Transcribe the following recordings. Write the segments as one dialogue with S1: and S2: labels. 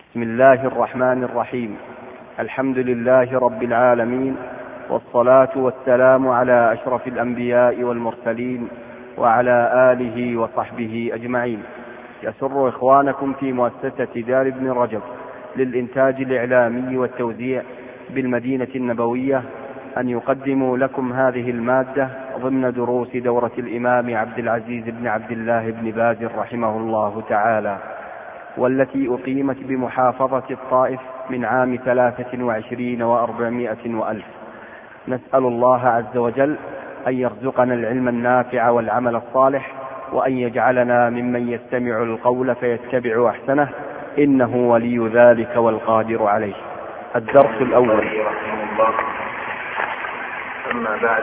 S1: بسم الله الرحمن الرحيم. الحمد لله رب العالمين، والصلاة والسلام على أشرف الأنبياء والمرسلين وعلى آله وصحبه أجمعين. يسر إخوانكم في مؤسسة دار ابن رجب للإنتاج الإعلامي والتوزيع بالمدينة النبوية أن يقدموا لكم هذه المادة ضمن دروس دورة الإمام عبد العزيز بن عبد الله بن باز رحمه الله تعالى، والتي أقيمت بمحافظة الطائف من عام 23 و400 وألف. نسأل الله عز وجل أن يرزقنا العلم النافع والعمل الصالح، وأن يجعلنا ممن يستمع القول فيتبع أحسنه، إنه ولي ذلك والقادر عليه. الدرس الأول.
S2: رحمه الله. أما بعد،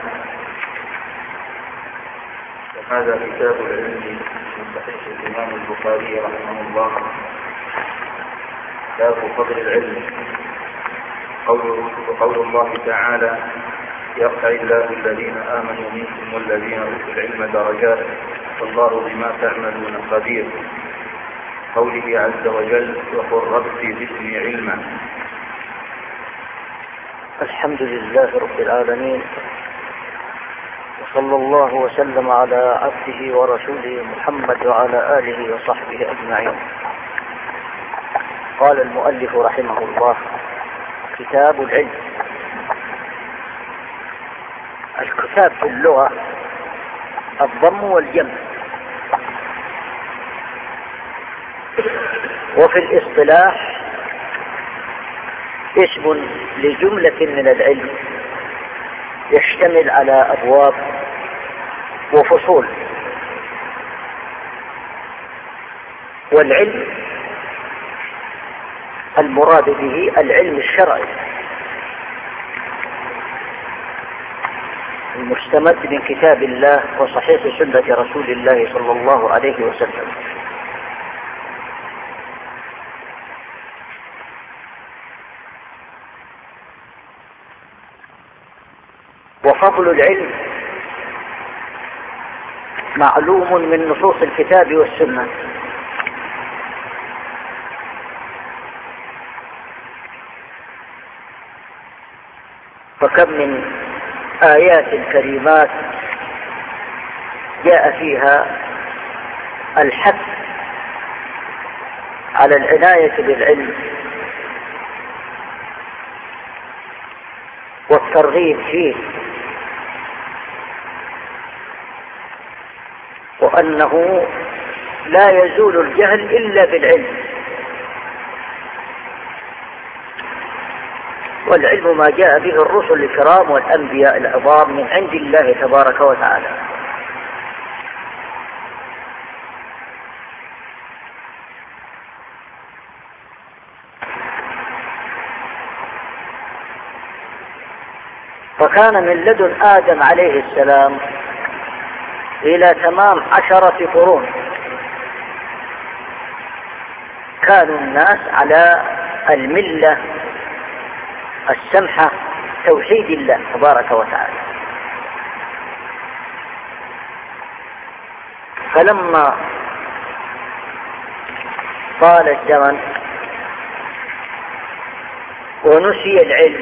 S2: فهذا كتاب العلم من صحيح الإمام البخاري رحمه الله. باب فضل العلم. قول الله تعالى: يرفع الله الذين آمنوا منكم والذين أوتوا العلم درجات والله بما تعملون خبير. قوله عز وجل: وقل رب زدني علما.
S3: الحمد لله رب العالمين، وصلى الله وسلم على عبده ورسوله محمد وعلى آله وصحبه أجمعين. قال المؤلف رحمه الله: كتاب العلم. الكتاب في اللغة الضم والجمع، وفي الاصطلاح اسم لجملة من العلم يشتمل على أبواب وفصول. والعلم المراد به العلم الشرعي المستمد من كتاب الله وصحيح سنة رسول الله صلى الله عليه وسلم. وفضل العلم معلوم من نصوص الكتاب والسنة، فكم من آيات كريمات جاء فيها الحث على العناية بالعلم والترغيب فيه، وأنه لا يزول الجهل إلا بالعلم، والعلم ما جاء به الرسل الكرام والأنبياء العظام من عند الله تبارك وتعالى. فكان من لدن آدم عليه السلام إلى تمام 10 قرون كانوا الناس على الملة السمحة، توحيد الله تبارك وتعالى. فلما طال الزمن ونسي العلم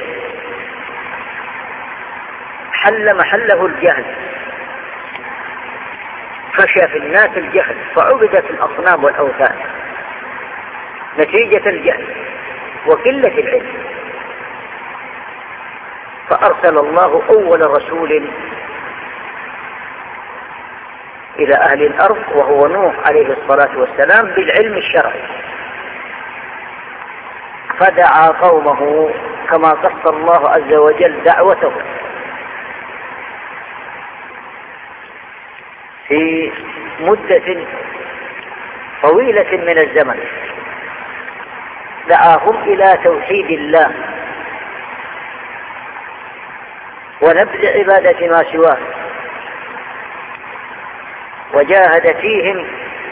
S3: حل محله الجهل، خشى في الناس الجهل فعبدت الأصنام والأوثان نتيجة الجهل وقلة العلم. فأرسل الله أول رسول إلى أهل الأرض وهو نوح عليه الصلاة والسلام بالعلم الشرعي، فدعا قومه كما قص الله عز وجل دعوته في مدة طويلة من الزمن، دعاهم إلى توحيد الله ونبذ عبادة ما سواه، وجاهد فيهم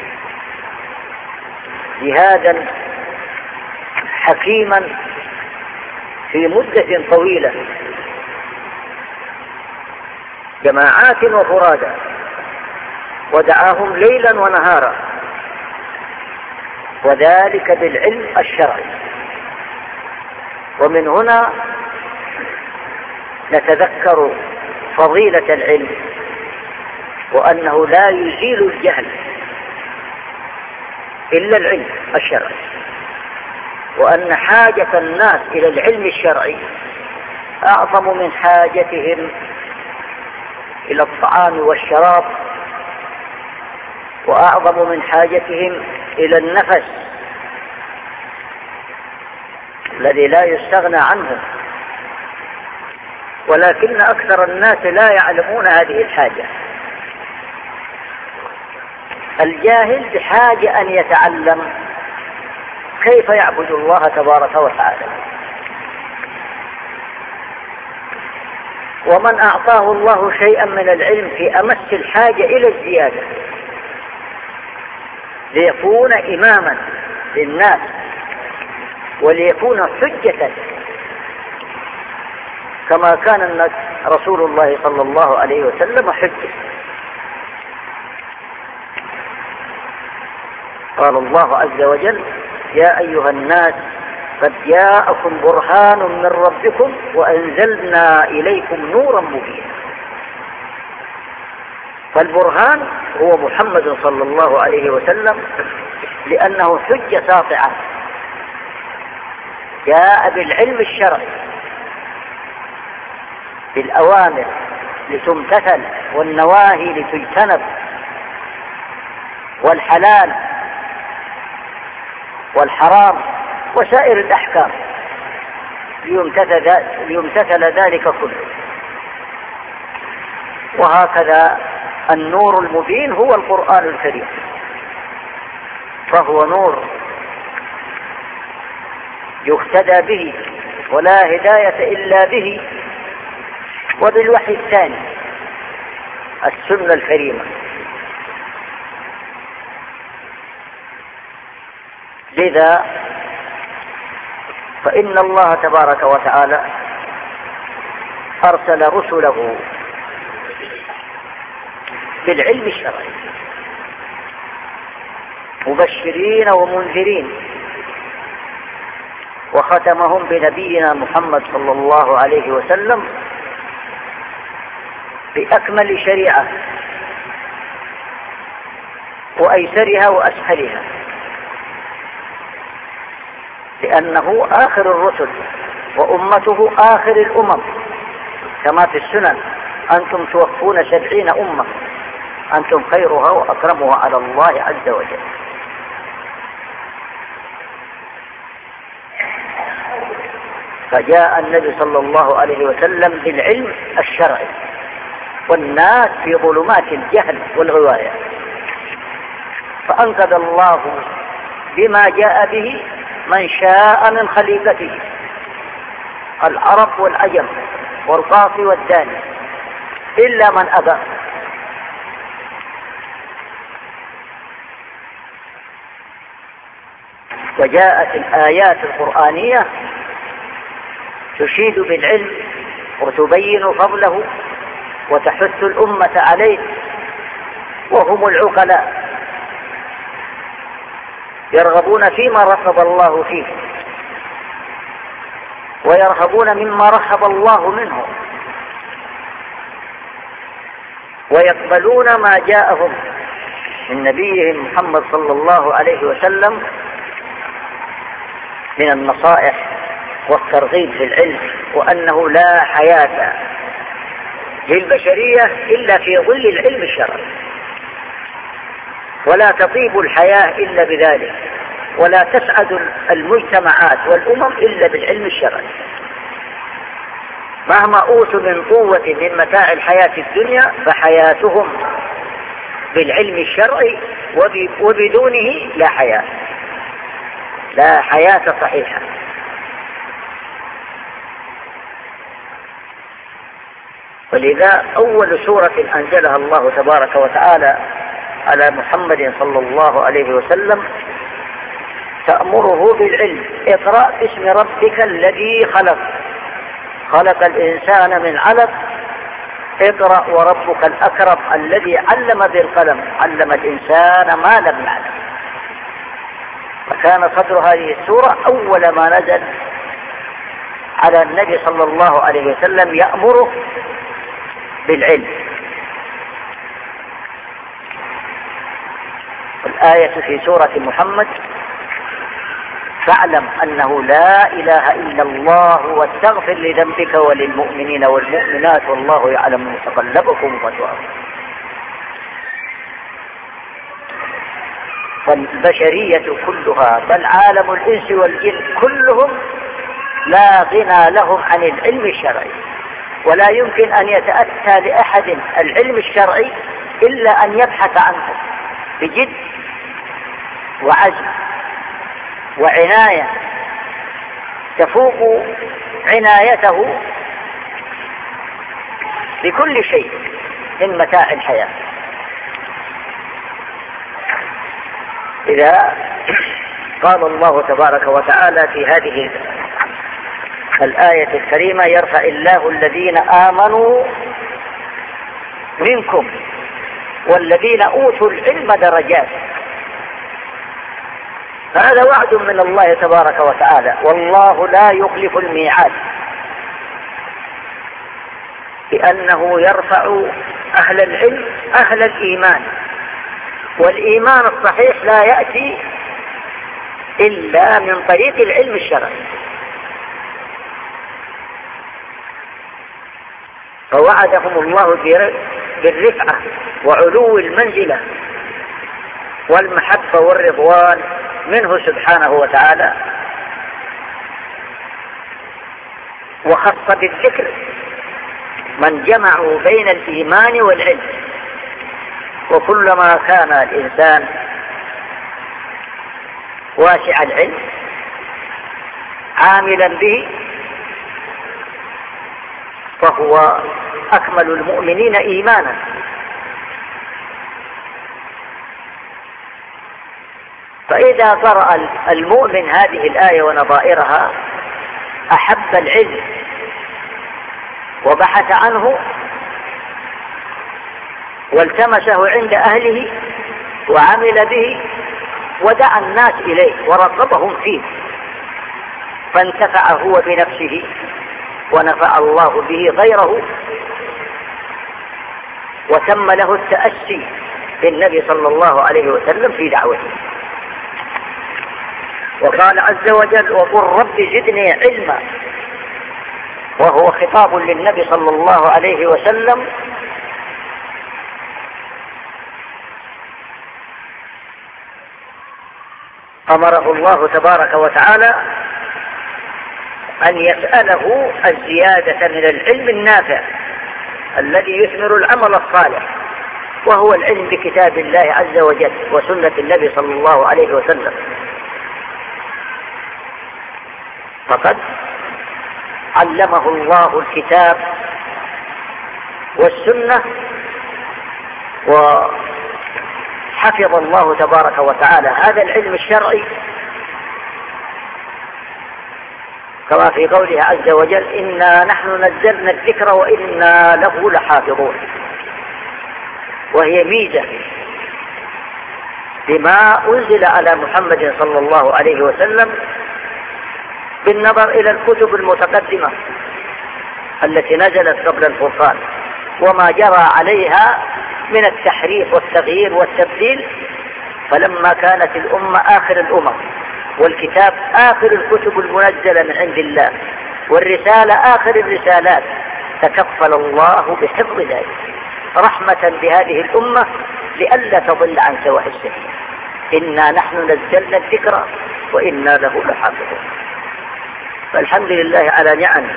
S3: جهادا حكيما في مدة طويلة، جماعات وفرادا، ودعاهم ليلا ونهارا وذلك بالعلم الشرعي. ومن هنا نتذكر فضيلة العلم، وأنه لا يزيل الجهل إلا العلم الشرعي، وأن حاجة الناس إلى العلم الشرعي أعظم من حاجتهم إلى الطعام والشراب، وأعظم من حاجتهم إلى النفس الذي لا يستغنى عنه، ولكن أكثر الناس لا يعلمون هذه الحاجة. الجاهل بحاجة أن يتعلم كيف يعبد الله تبارك وتعالى، ومن أعطاه الله شيئا من العلم في أمس الحاجة إلى الزيادة ليكون إماما للناس وليكون حجة، كما كان رسول الله صلى الله عليه وسلم حجة. قال الله عز وجل: يا أيها الناس قد جاءكم برهان من ربكم وأنزلنا إليكم نورا مبينا. فالبرهان هو محمد صلى الله عليه وسلم، لأنه حجة ساطعة جاء بالعلم الشرعي، بالأوامر لتمتثل والنواهي لتجتنب، والحلال والحرام وسائر الأحكام ليمتثل ذلك كله. وهكذا النور المبين هو القرآن الكريم، فهو نور يهتدى به ولا هداية إلا به، وبالوحي الثاني السنة الكريمة. لذا فإن الله تبارك وتعالى أرسل رسله بالعلم الشرعي مبشرين ومنذرين، وختمهم بنبينا محمد صلى الله عليه وسلم بأكمل شريعة وأيسرها وأسهلها، لأنه آخر الرسل وأمته آخر الأمم، كما في السنن: أنتم توفون 70 أمة أنتم خيرها وأكرمها على الله عز وجل. فجاء النبي صلى الله عليه وسلم بالعلم الشرعي، والناس في ظلمات الجهل والغواية، فأنقذ الله بما جاء به من شاء من خليقته، العرب والعجم والقاصي والداني، إلا من أبى. وجاءت الآيات القرآنية تشيد بالعلم وتبين فضله وتحث الأمة عليه، وهم العقلاء يرغبون فيما رغب الله فيه ويرهبون مما رهب الله منه، ويقبلون ما جاءهم من نبيهم محمد صلى الله عليه وسلم من النصائح والترغيب في العلم، وأنه لا حياة للبشرية إلا في ظل العلم الشرعي، ولا تطيب الحياة إلا بذلك، ولا تسعد المجتمعات والأمم إلا بالعلم الشرعي. مهما أوتوا من قوة من متاع الحياة الدنيا فحياتهم بالعلم الشرعي، وبدونه لا حياة، لا حياة صحيحة. ولذا أول سورة أنزلها الله تبارك وتعالى على محمد صلى الله عليه وسلم تأمره بالعلم: اقرأ باسم ربك الذي خلق، خلق الإنسان من علق، اقرأ وربك الأكرم الذي علم بالقلم، علم الإنسان ما لم يعلم. فكان صدر هذه السورة أول ما نزل على النبي صلى الله عليه وسلم يأمره بالعلم. الآية في سورة محمد: فاعلم أنه لا إله إلا الله واستغفر لذنبك وللمؤمنين والمؤمنات والله يعلم متقلبكم ومثواكم. فالبشرية كلها بل عالم الإنس والجن كلهم لا غنى لهم عن العلم الشرعي، ولا يمكن أن يتأتى لأحد العلم الشرعي إلا أن يبحث عنه بجد وعزم وعناية تفوق عنايته بكل شيء من متاع الحياة. إذا قال الله تبارك وتعالى في هذه الآية الكريمة: يرفع الله الذين آمنوا منكم والذين أوتوا العلم درجات. فهذا وعد من الله تبارك وتعالى، والله لا يخلف الميعاد، بأنه يرفع أهل العلم أهل الإيمان. والإيمان الصحيح لا يأتي إلا من طريق العلم الشرعي. فوعدهم الله بالرفعة وعلو المنزلة والمحبة والرضوان منه سبحانه وتعالى، وخص بالذكر من جمعوا بين الإيمان والعلم. وكلما كان الإنسان واسع العلم عاملا به فهو أكمل المؤمنين إيمانا. فإذا قرأ المؤمن هذه الآية ونظائرها أحب العلم وبحث عنه والتمسه عند أهله وعمل به ودعا الناس إليه ورغبهم فيه، فانتفع هو بنفسه ونفع الله به غيره، وتم له التأسي بالنبي صلى الله عليه وسلم في دعوته. وقال عز وجل: وقل رب زدني علما، وهو خطاب للنبي صلى الله عليه وسلم أمره الله تبارك وتعالى أن يسأله الزيادة من العلم النافع الذي يثمر العمل الصالح، وهو العلم بكتاب الله عز وجل وسنة النبي صلى الله عليه وسلم. فقد علمه الله الكتاب والسنة، وحفظ الله تبارك وتعالى هذا العلم الشرعي، كما في قوله عز وجل: إنا نحن نزلنا الذكر وإنا له لحافظون. وهي ميزة بما أنزل على محمد صلى الله عليه وسلم بالنظر إلى الكتب المتقدمة التي نزلت قبل الفرقان وما جرى عليها من التحريف والتغيير والتبديل. فلما كانت الأمة آخر الأمم والكتاب آخر الكتب المنزلة من عند الله والرسالة آخر الرسالات، تكفل الله بحفظ ذلك رحمة بهذه الأمة لئلا تضل عن سواء السبيل. إنا نحن نزلنا الذكر وإنا له لحافظون. فالحمد لله على نعمه،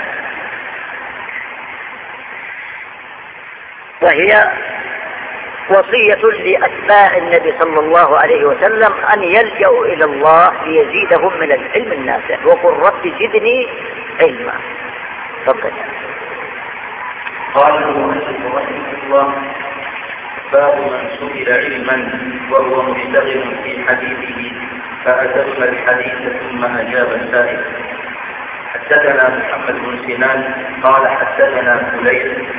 S3: وهي وصية لأتباع النبي صلى الله عليه وسلم أن يلجأوا إلى الله ليزيدهم من العلم النافع. وقل رب زدني علما. تفضل.
S2: قال المؤلف رحمه الله: باب من سئل علما وهو مشتغل في حديثه فأتم الحديث ثم أجاب السائل. حدثنا محمد بن سنان قال حدثنا فليح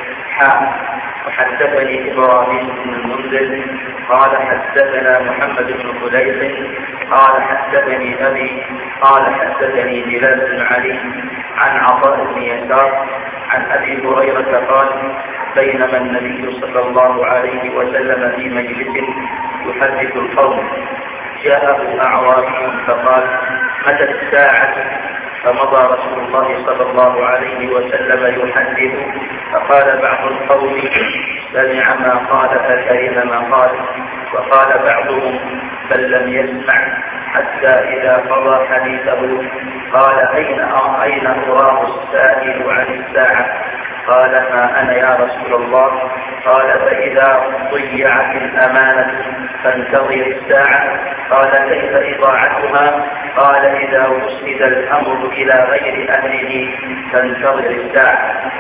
S2: وحدثني إبراهيم بن المنذر قال حدثنا محمد بن فليح قال حدثني أبي قال حدثني بلال بن علي عن عطاء بن يسار عن أبي هريرة قال بينما النبي صلى الله عليه وسلم في مجلس يحدث القوم جاءه أعرابي فقال متى الساعة؟ فمضى رسول الله صلى الله عليه وسلم يحدث فقال بعض القوم سمع ما قال فكرم ما قال، وقال بعضهم بل لم يسمع، حتى إذا قضى حديثه قال أين أراه السائل عن الساعة؟ قال ما أنا يا رسول الله. قال فإذا ضيعت الأمانة فانتظر الساعة. قال كيف إضاعتها؟ قال إذا وسد الأمر إلى غير أهله فانتظر الساعة.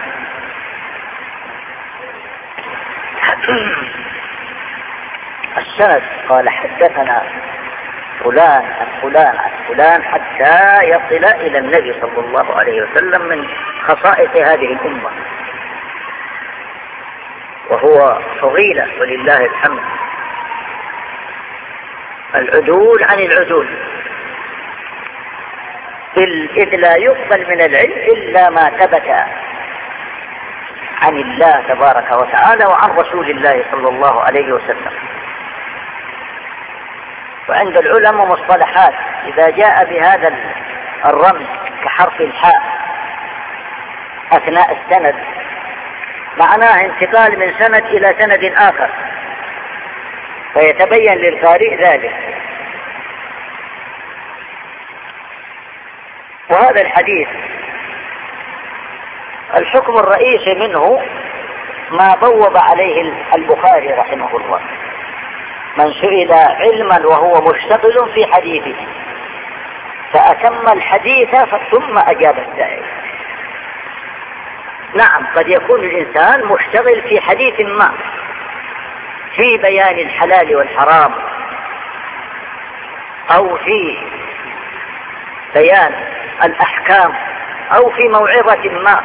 S3: السند قال حدثنا فلان عن فلان عن فلان حتى يصل إلى النبي صلى الله عليه وسلم من خصائص هذه الأمة، وهو فضيلة ولله الحمد، العدول عن العدول، إذ لا يقبل من العلم إلا ما ثبت عن الله تبارك وتعالى وعن رسول الله صلى الله عليه وسلم. وعند العلماء مصطلحات إذا جاء بهذا الرمز كحرف الحاء أثناء السند معناه انتقال من سند إلى سند آخر، فيتبين للقارئ ذلك. وهذا الحديث الحكم الرئيسي منه ما بوب عليه البخاري رحمه الله، من سئل علما وهو مشتغل في حديثه فأتم الحديث ثم أجاب السائل. نعم، قد يكون الإنسان مشتغل في حديث ما في بيان الحلال والحرام أو في بيان الأحكام أو في موعظة ما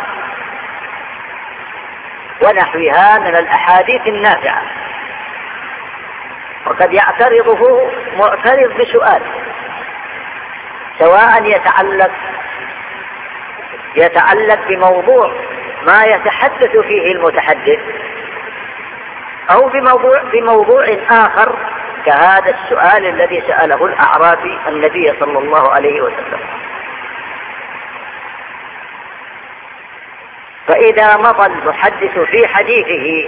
S3: ونحوها من الأحاديث النافعة، وقد يعترضه معترض بسؤال سواء يتعلق بموضوع ما يتحدث فيه المتحدث أو بموضوع آخر كهذا السؤال الذي سأله الأعرابي النبي صلى الله عليه وسلم. فإذا مضى المحدث في حديثه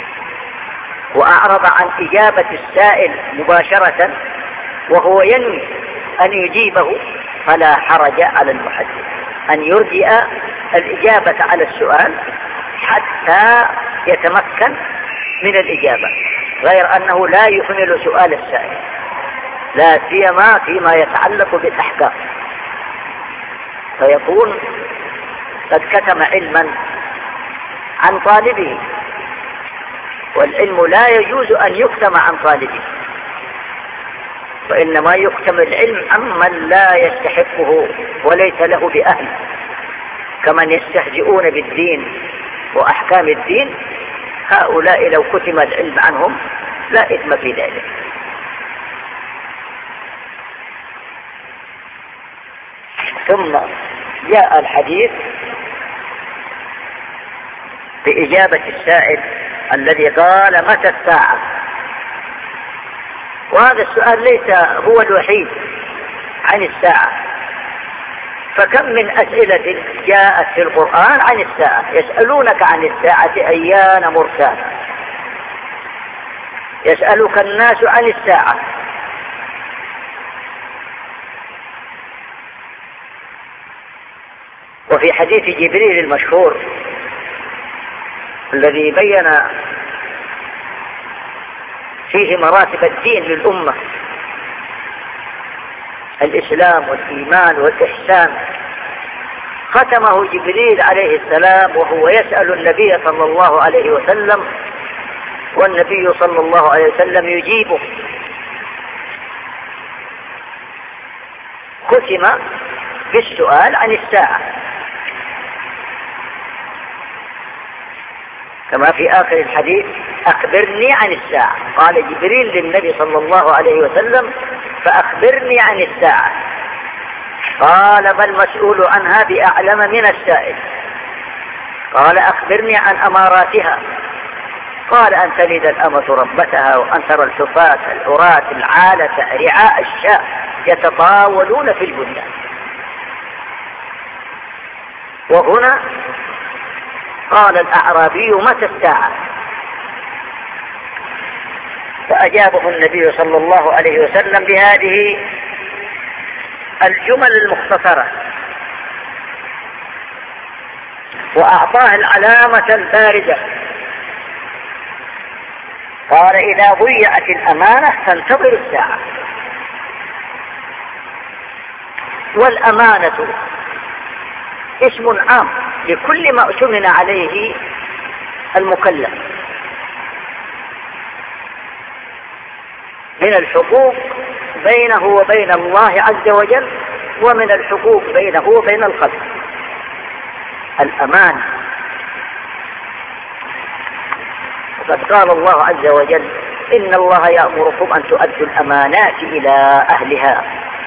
S3: وأعرض عن إجابة السائل مباشرة وهو ينوي أن يجيبه فلا حرج على المحدث أن يرجئ الإجابة على السؤال حتى يتمكن من الإجابة، غير أنه لا يهمل سؤال السائل لا سيما فيما يتعلق بالأحكام، فيكون قد كتم علما عن طالبه، والعلم لا يجوز أن يكتم عن طالبه، وإنما يكتم العلم عمن لا يستحقه وليس له بأهل، كمن يستهزئون بالدين وأحكام الدين، هؤلاء لو كتم العلم عنهم لا إثم في ذلك. ثم جاء الحديث بإجابة السائل الذي قال متى الساعة، وهذا السؤال ليس هو الوحيد عن الساعة، فكم من أسئلة جاءت في القرآن عن الساعة. يسألونك عن الساعة أيان مرساها، يسألك الناس عن الساعة، وفي حديث جبريل المشهور الذي بين فيه مراتب الدين للأمة، الإسلام والإيمان والإحسان، ختمه جبريل عليه السلام وهو يسأل النبي صلى الله عليه وسلم، والنبي صلى الله عليه وسلم يجيبه. ختم بالسؤال عن الساعة، كما في آخر الحديث أخبرني عن الساعة. قال جبريل للنبي صلى الله عليه وسلم فأخبرني عن الساعة. قال: ما المسؤول عنها بأعلم من السائل. قال: أخبرني عن أماراتها. قال: أن تلد الأمة ربتها، وأن ترى الحفاة العراة العالة رعاء الشاء يتطاولون في البنيان. وهنا قال الأعرابي: متى الساعة؟ فأجابه النبي صلى الله عليه وسلم بهذه الجمل المختصرة، وأعطاه العلامة البارزة. قال: إذا ضيعت الأمانة فانتظر الساعة. والأمانة اسم عام لكل ما اؤتمن عليه المكلف من الحقوق بينه وبين الله عز وجل، ومن الحقوق بينه وبين الخلق. الأمانة. وقد قال الله عز وجل: إن الله يأمركم أن تؤدوا الأمانات إلى أهلها.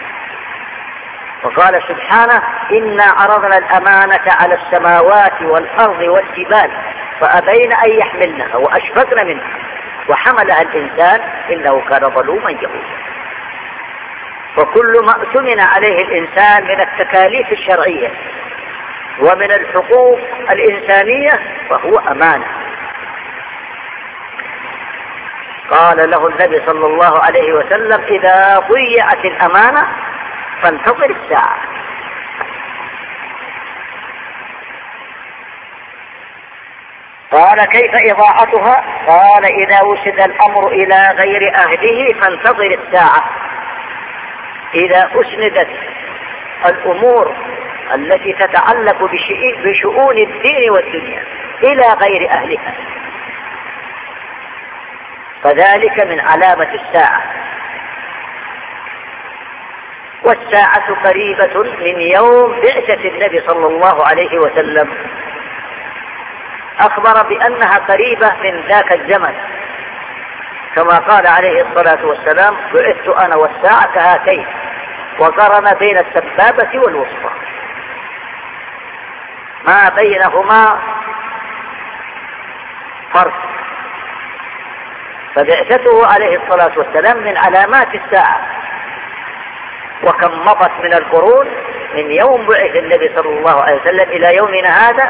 S3: وقال سبحانه: إنا عرضنا الأمانة على السماوات والأرض والجبال فأبين أن يحملنها وأشفقن منها وحملها الإنسان إنه كان ظلوما جهولا. وكل ما اؤتمن عليه الإنسان من التكاليف الشرعية ومن الحقوق الإنسانية فهو أمانة. قال له النبي صلى الله عليه وسلم: إذا ضيعت الأمانة فانتظر الساعة. قال: كيف إضاعتها؟ قال: إذا وسد الأمر إلى غير أهله فانتظر الساعة. إذا أسندت الأمور التي تتعلق بشؤون الدين والدنيا إلى غير أهلها فذلك من علامة الساعة. والساعة قريبة من يوم بعثة النبي صلى الله عليه وسلم. أخبر بأنها قريبة من ذاك الزمن، كما قال عليه الصلاة والسلام: بعثت أنا والساعة كهاتين، وقرن بين السبابة والوسطى، ما بينهما فرق. فبعثته عليه الصلاة والسلام من علامات الساعة. وكم مضت من القرون من يوم بعث النبي صلى الله عليه وسلم إلى يومنا هذا،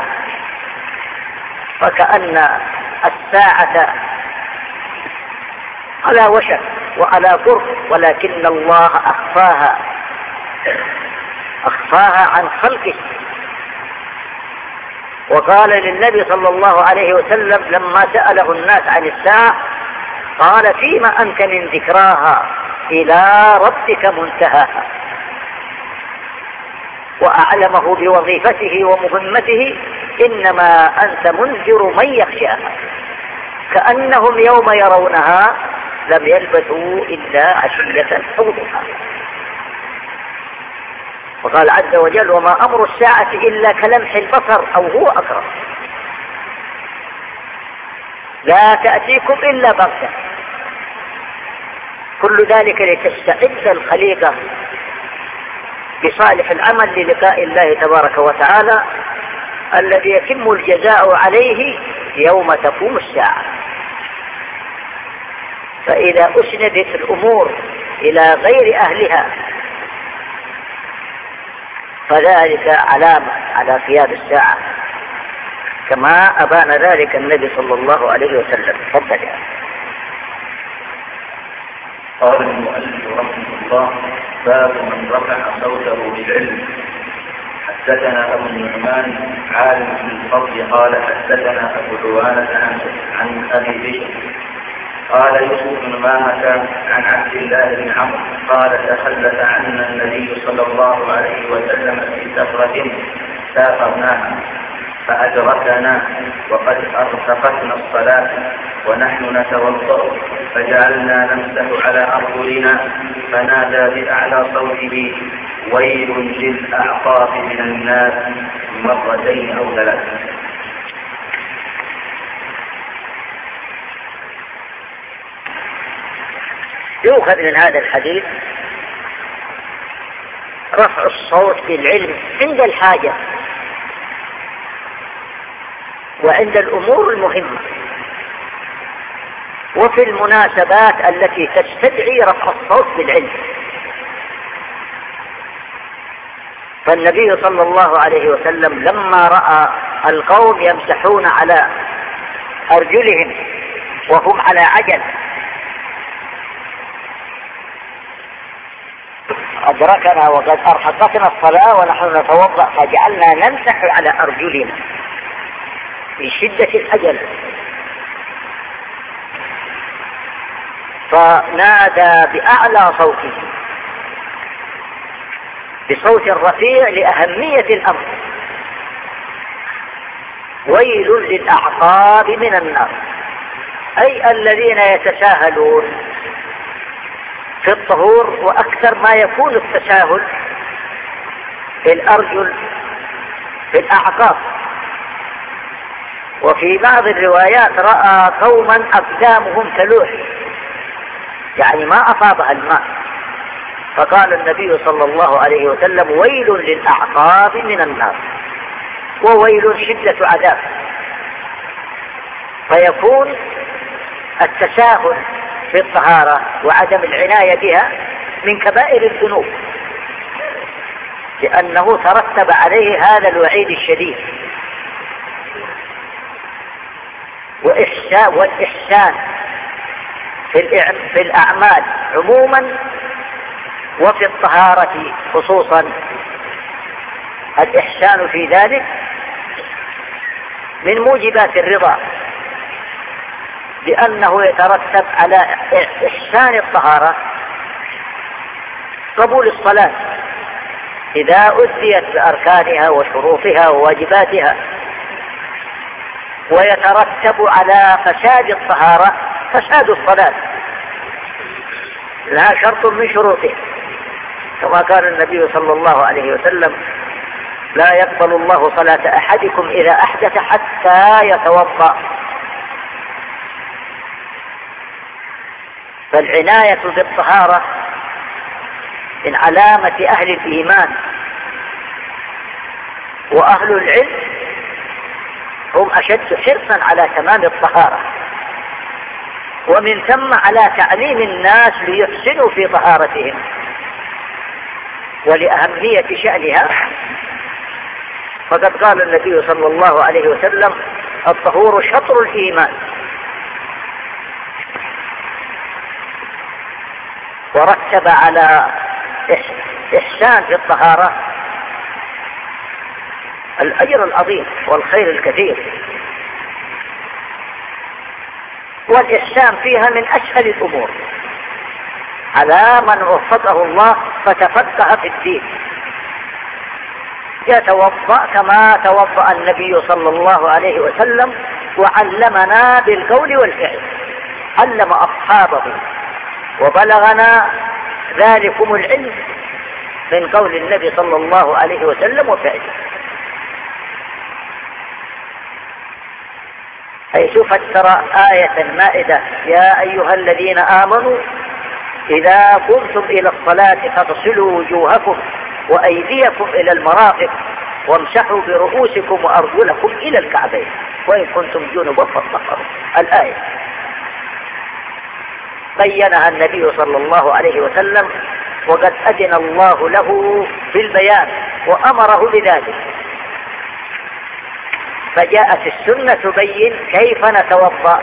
S3: فكأن الساعة على وشك وعلى قرب، ولكن الله أخفاها عن خلقه. وقال للنبي صلى الله عليه وسلم لما سأله الناس عن الساعة: قال: فيما أنت من ذكراها؟ إلى ربك منتهاها. وأعلمه بوظيفته ومهمته: إنما أنت منذر من يخشاها. كأنهم يوم يرونها لم يلبثوا إلا عشية أو ضحاها. وقال عز وجل: وما أمر الساعة إلا كلمح البصر أو هو أقرب، لا تأتيكم إلا بغتة. كل ذلك لتستعد الخليقة بصالح العمل للقاء الله تبارك وتعالى الذي يتم الجزاء عليه يوم تقوم الساعة. فإذا أسندت الأمور إلى غير أهلها فذلك علامة على قيام الساعة، كما أبان ذلك النبي صلى الله عليه وسلم. تفضل يا.
S2: قال المؤلف رحمه الله: باب من رفع صوته بالعلم. حدثنا أبو النعمان عالم في الفضل قال: حدثنا أبو عوانة عن أبي بشر قال: يوسف بن ماهة عن عبد الله بن عمرو قال: تخلف عنا النبي صلى الله عليه وسلم في سفرة سافرناها فأدركنا وقد أرسقتنا الصلاة ونحن نتوضأ، فجعلنا نمسح على أرجلنا، فنادى بأعلى صوته: ويل للأعقاب من الناس، مرتين أو ثلاث.
S3: يؤخذ من هذا الحديث رفع الصوت بالعلم عند الحاجة وعند الأمور المهمة وفي المناسبات التي تستدعي رفع الصوت بالعلم. فالنبي صلى الله عليه وسلم لما رأى القوم يمسحون على أرجلهم وهم على عجل أدركنا وقد أرهقتنا الصلاة ونحن نتوضأ فجعلنا نمسح على أرجلنا من شدة العجل، فنادى بأعلى صوته بصوت رفيع لأهمية الأمر: ويل للأعقاب من النار، أي الذين يتساهلون في الطهور، وأكثر ما يكون التساهل في الأرجل في الأعقاب. وفي بعض الروايات رأى قوما أقدامهم تلوح، يعني ما أصابها الماء، فقال النبي صلى الله عليه وسلم: ويل للأعقاب من النار، وويل شدة عذاب. فيكون التساهل في الطهارة وعدم العناية بها من كبائر الذنوب، لأنه ترتب عليه هذا الوعيد الشديد. والإحسان في الأعمال عموما وفي الطهارة خصوصا، الإحسان في ذلك من موجبات الرضا، لأنه يترتب على إحسان الطهارة قبول الصلاة إذا أديت بأركانها وشروطها وواجباتها، ويترتب على فساد الطهارة فساد الصلاة، لها شرط من شروطها، كما قال النبي صلى الله عليه وسلم: لا يقبل الله صلاة أحدكم إذا أحدث حتى يتوضأ. فالعناية بالطهارة من علامة أهل الإيمان، وأهل العلم هم أشد حرصا على تمام الطهارة، ومن ثم على تعليم الناس ليحسنوا في طهارتهم ولأهمية شأنها. فقد قال النبي صلى الله عليه وسلم: الطهور شطر الإيمان. ورتب على إحسان في الطهارة الأجر العظيم والخير الكثير، والإحسان فيها من أسهل الأمور على من وفقه الله فتفقه في الدين، يتوضأ كما توضأ النبي صلى الله عليه وسلم، وعلمنا بالقول والفعل، علم أصحابه وبلغنا ذلكم العلم من قول النبي صلى الله عليه وسلم وفعله، حيث فسر آية المائدة: يا أيها الذين آمنوا إذا قمتم إلى الصلاة فاغسلوا وجوهكم وأيديكم إلى المرافق وامسحوا برؤوسكم وأرجلكم إلى الكعبين وإن كنتم جنبا فاطهروا. الآية بينها النبي صلى الله عليه وسلم، وقد أذن الله له بالبيان وأمره بذلك، فجاءت السنة تبين كيف نتوضأ،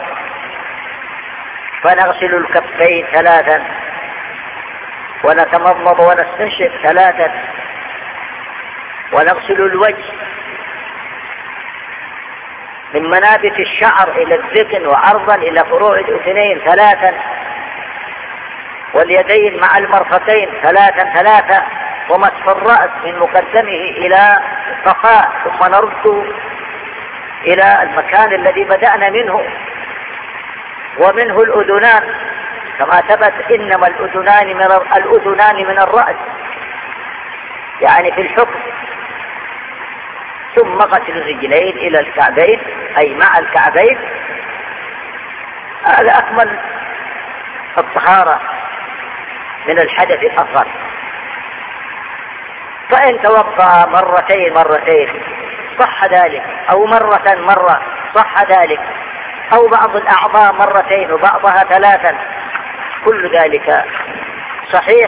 S3: فنغسل الكفين 3 ونتمضمض ونستنشق 3 ونغسل الوجه من منابت الشعر إلى الذقن وعرضا إلى فروع الأذنين 3 واليدين مع المرفقين 3 ومسح الرأس من مقدمه إلى القفاء، ثم نرد إلى المكان الذي بدأنا منه، ومنه الأذنان كما ثبت: إنما الأذنان من الرأس، يعني في الحكم. ثم غسل الرجلين إلى الكعبين أي مع الكعبين. هذا أكمل الطهارة من الحدث الأصغر. فإن توضأ مرتين صح ذلك، أو مرة صح ذلك، أو بعض الأعضاء مرتين وبعضها 3، كل ذلك صحيح.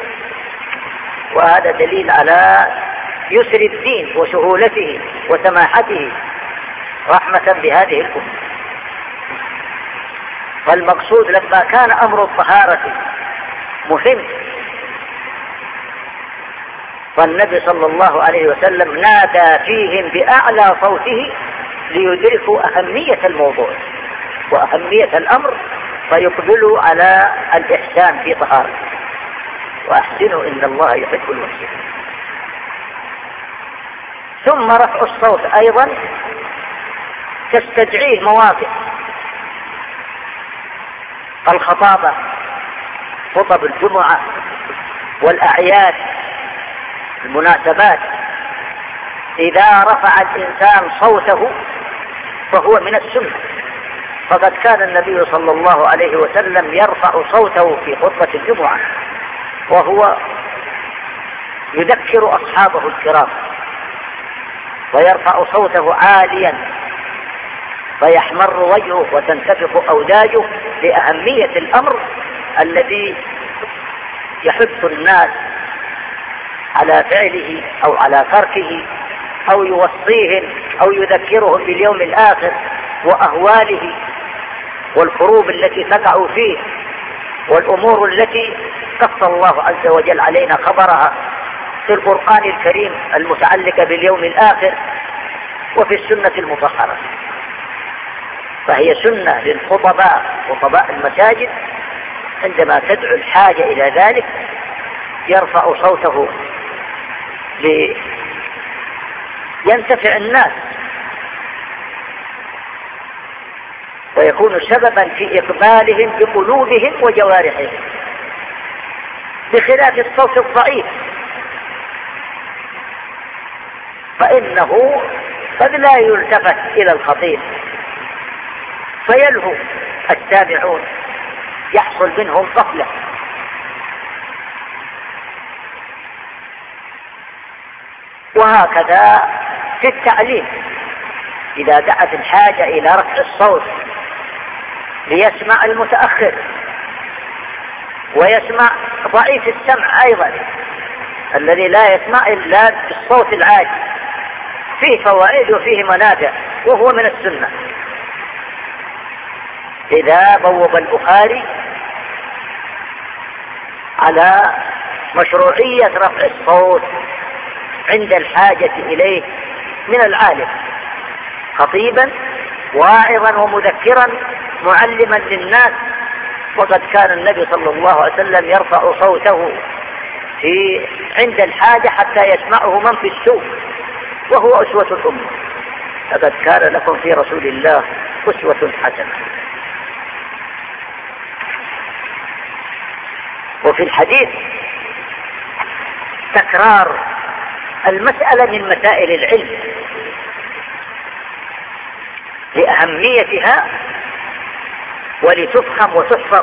S3: وهذا دليل على يسر الدين وسهولته وسماحته رحمة بهذه الأمة. فالمقصود لما كان أمر الطهارة مهم، فالنبي صلى الله عليه وسلم نادى فيهم بأعلى صوته ليدركوا أهمية الموضوع وأهمية الأمر، فيقبلوا على الإحسان في طهارته. وأحسنوا إن الله يحب المحسنين. ثم رفع الصوت أيضا تستدعيه مواقف الخطابة، خطب الجمعة والأعياد، المناسبات، إذا رفع الإنسان صوته فهو من السنة. فقد كان النبي صلى الله عليه وسلم يرفع صوته في خطبة الجمعة وهو يذكر أصحابه الكرام، ويرفع صوته عاليا فيحمر وجهه وتنتفخ أوداجه لأهمية الأمر الذي يحث الناس على فعله أو على تركه، أو يوصيهم أو يذكرهم باليوم الآخر وأهواله والكروب التي تقع فيه والأمور التي قص الله عز وجل علينا خبرها في القرآن الكريم المتعلقة باليوم الآخر وفي السنة المطهرة. فهي سنة خطباء المساجد عندما تدعو الحاجة إلى ذلك يرفع صوته لينتفع الناس ويكون سببا في إقبالهم بقلوبهم وجوارحهم، بخلاف الصوت الضعيف فإنه قد لا يلتفت إلى الخطيب فيلهو السامعون، يحصل منهم غفلة. وهكذا في التعليم، إذا دعت الحاجة إلى رفع الصوت ليسمع المتأخر ويسمع ضعيف السمع أيضا الذي لا يسمع إلا بالصوت العالي، فيه فوائد وفيه منافع وهو من السنة. إذا بوب البخاري على مشروعية رفع الصوت عند الحاجة إليه من العالم، خطيبا واعظا ومذكرا معلما للناس. وقد كان النبي صلى الله عليه وسلم يرفع صوته عند الحاجة حتى يسمعه من في السوق، وهو أسوة الأمة. لقد كان لكم في رسول الله أسوة حسنة. وفي الحديث تكرار المسألة من مسائل العلم لأهميتها ولتفهم وتحفظ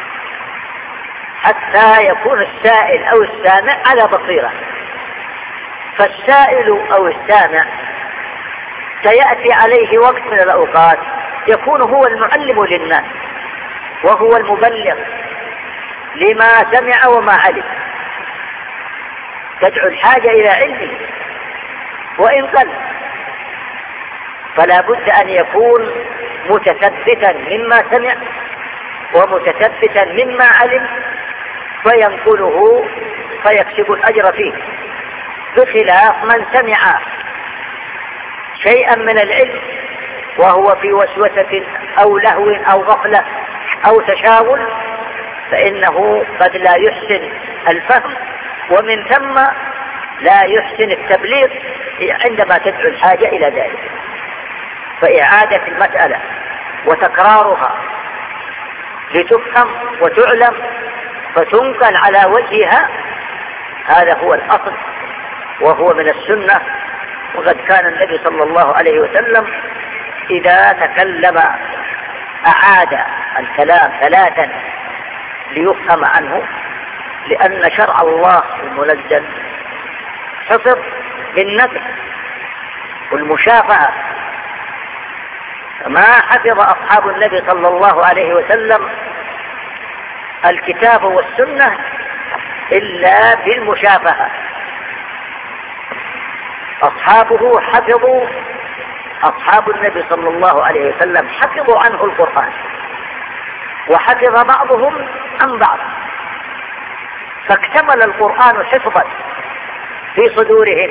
S3: حتى يكون السائل أو السامع على بصيرة. فالسائل أو السامع سيأتي عليه وقت من الأوقات يكون هو المعلم للناس وهو المبلغ لما سمع وما علم، تدعو الحاجة إلى علمه وإن قل، فلا بد أن يكون متثبتا مما سمع ومتثبتا مما علم فينقله فيكسب الأجر فيه، بخلاف من سمع شيئا من العلم وهو في وسوسة أو لهو أو غفلة أو تشاغل، فإنه قد لا يحسن الفهم ومن ثم لا يحسن التبليغ عندما تدعو الحاجة إلى ذلك. فإعادة المسألة وتكرارها لتفهم وتعلم فتنقل على وجهها، هذا هو الأصل وهو من السنة. وقد كان النبي صلى الله عليه وسلم إذا تكلم أعاد الكلام 3 ليفهم عنه، لأن شرع الله المنزل حفظ بالنقل والمشافهة. ما حفظ أصحاب النبي صلى الله عليه وسلم الكتاب والسنة إلا بالمشافهة. أصحابه حفظوا، أصحاب النبي صلى الله عليه وسلم حفظوا عنه القرآن، وحفظ بعضهم عن بعض، فاكتمل القرآن حفظا في صدورهم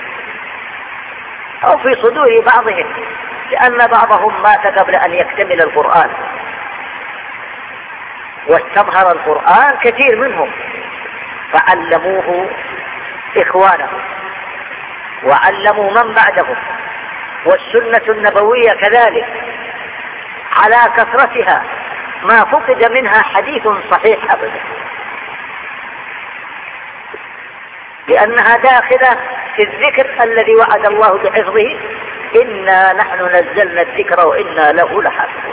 S3: أو في صدور بعضهم، لأن بعضهم مات قبل أن يكتمل القرآن، واستظهر القرآن كثير منهم فعلموه إخوانهم وعلموا من بعدهم. والسنة النبوية كذلك على كثرتها ما فقد منها حديث صحيح أبدا، لأنها داخلة في الذكر الذي وعد الله بحفظه: إنا نحن نزلنا الذكر وإنا له لحافظون.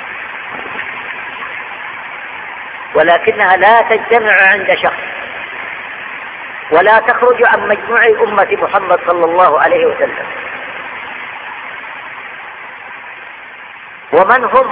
S3: ولكنها لا تجتمع عند شخص ولا تخرج عن مجموع أمة محمد صلى الله عليه وسلم. ومن هم